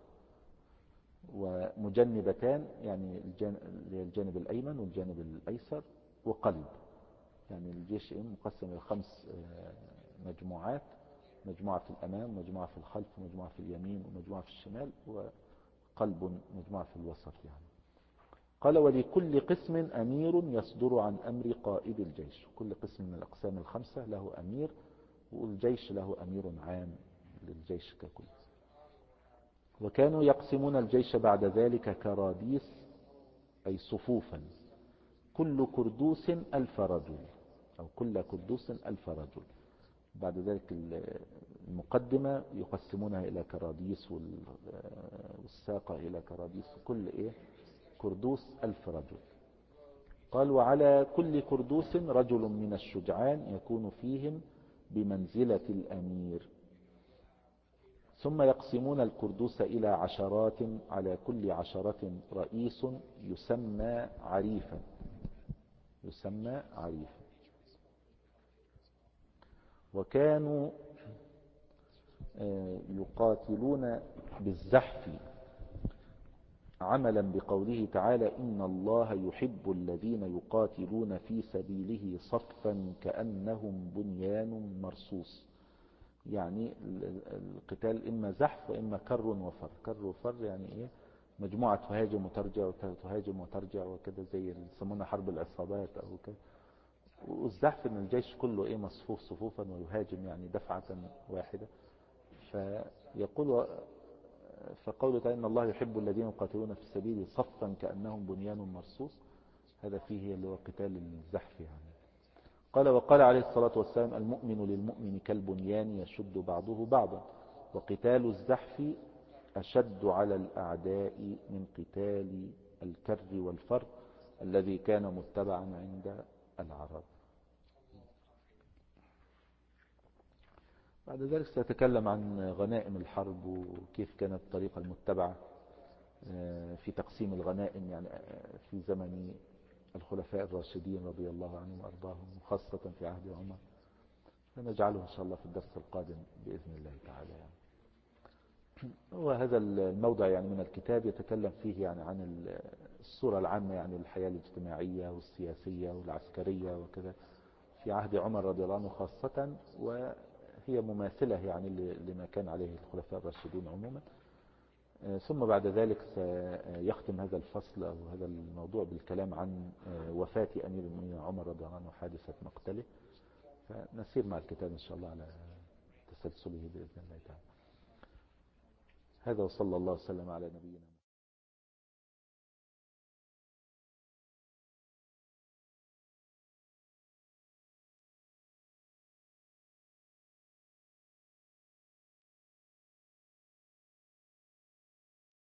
ومجنبتان يعني الجانب الأيمن والجانب الأيسر، وقلب. يعني الجيش مقسم إلى 5 مجموعات: مجموعة في الأمام، مجموعة في الخلف، مجموعة في اليمين، ومجموعة في الشمال، وقلب مجموعة في الوسط يعني. قال: ولكل قسم أمير يصدر عن أمر قائد الجيش. كل قسم من الأقسام ال5 له أمير، والجيش له أمير عام للجيش ككل. وكانوا يقسمون الجيش بعد ذلك كراديس، أي صفوفا، كل كردوس 1000 رجل، أو كل كردوس 1000 رجل. بعد ذلك المقدمة يقسمونها إلى كراديس، والساقة إلى كراديس، كل كردوس 1000 رجل. قال وعلى كل كردوس رجل من الشجعان يكون فيهم بمنزلة الأمير. ثم يقسمون الكردوس إلى عشرات، على كل عشرة رئيس يسمى عريفا. وكانوا يقاتلون بالزحف عملا بقوله تعالى إن الله يحب الذين يقاتلون في سبيله صفا كأنهم بنيان مرصوص. يعني القتال إما زحف وإما كر وفر. كر وفر يعني مجموعة تهاجم وترجع وتهاجم وترجع وكذا، زي اللي يسمونها حرب العصابات أو كذا. والزحف إن الجيش كله مصفوف صفوفا ويهاجم يعني دفعة واحدة. فقوله تعالى إن الله يحب الذين يقاتلون في سبيله صفا كأنهم بنيان مرصوص، هذا فيه اللي هو قتال الزحف يعني. قال وقال عليه الصلاة والسلام المؤمن للمؤمن كالبنيان يشد بعضه بعضا. وقتال الزحف أشد على الأعداء من قتال الكر والفر الذي كان متبعا عند العرب. بعد ذلك سيتكلم عن غنائم الحرب وكيف كانت الطريقة المتبعة في تقسيم الغنائم يعني في زمن الخلفاء الراشدين رضي الله عنهم وأرضاهم، خاصة في عهد عمر. فنجعله إن شاء الله في الدرس القادم بإذن الله تعالى يعني. وهذا الموضع يعني من الكتاب يتكلم فيه يعني عن الصورة العامة يعني الحياة الاجتماعية والسياسية والعسكرية وكذا في عهد عمر رضي الله عنه خاصة، وهي مماثلة يعني لما كان عليه الخلفاء الراشدون عموما. ثم بعد ذلك سيختم هذا الفصل أو هذا الموضوع بالكلام عن وفاة أمير المؤمنين عمر رضي الله عنه وحادثة مقتله. فنسير مع الكتاب إن شاء الله على تسلسله بإذن الله تعالى. هذا وصلى الله وسلم على نبينا.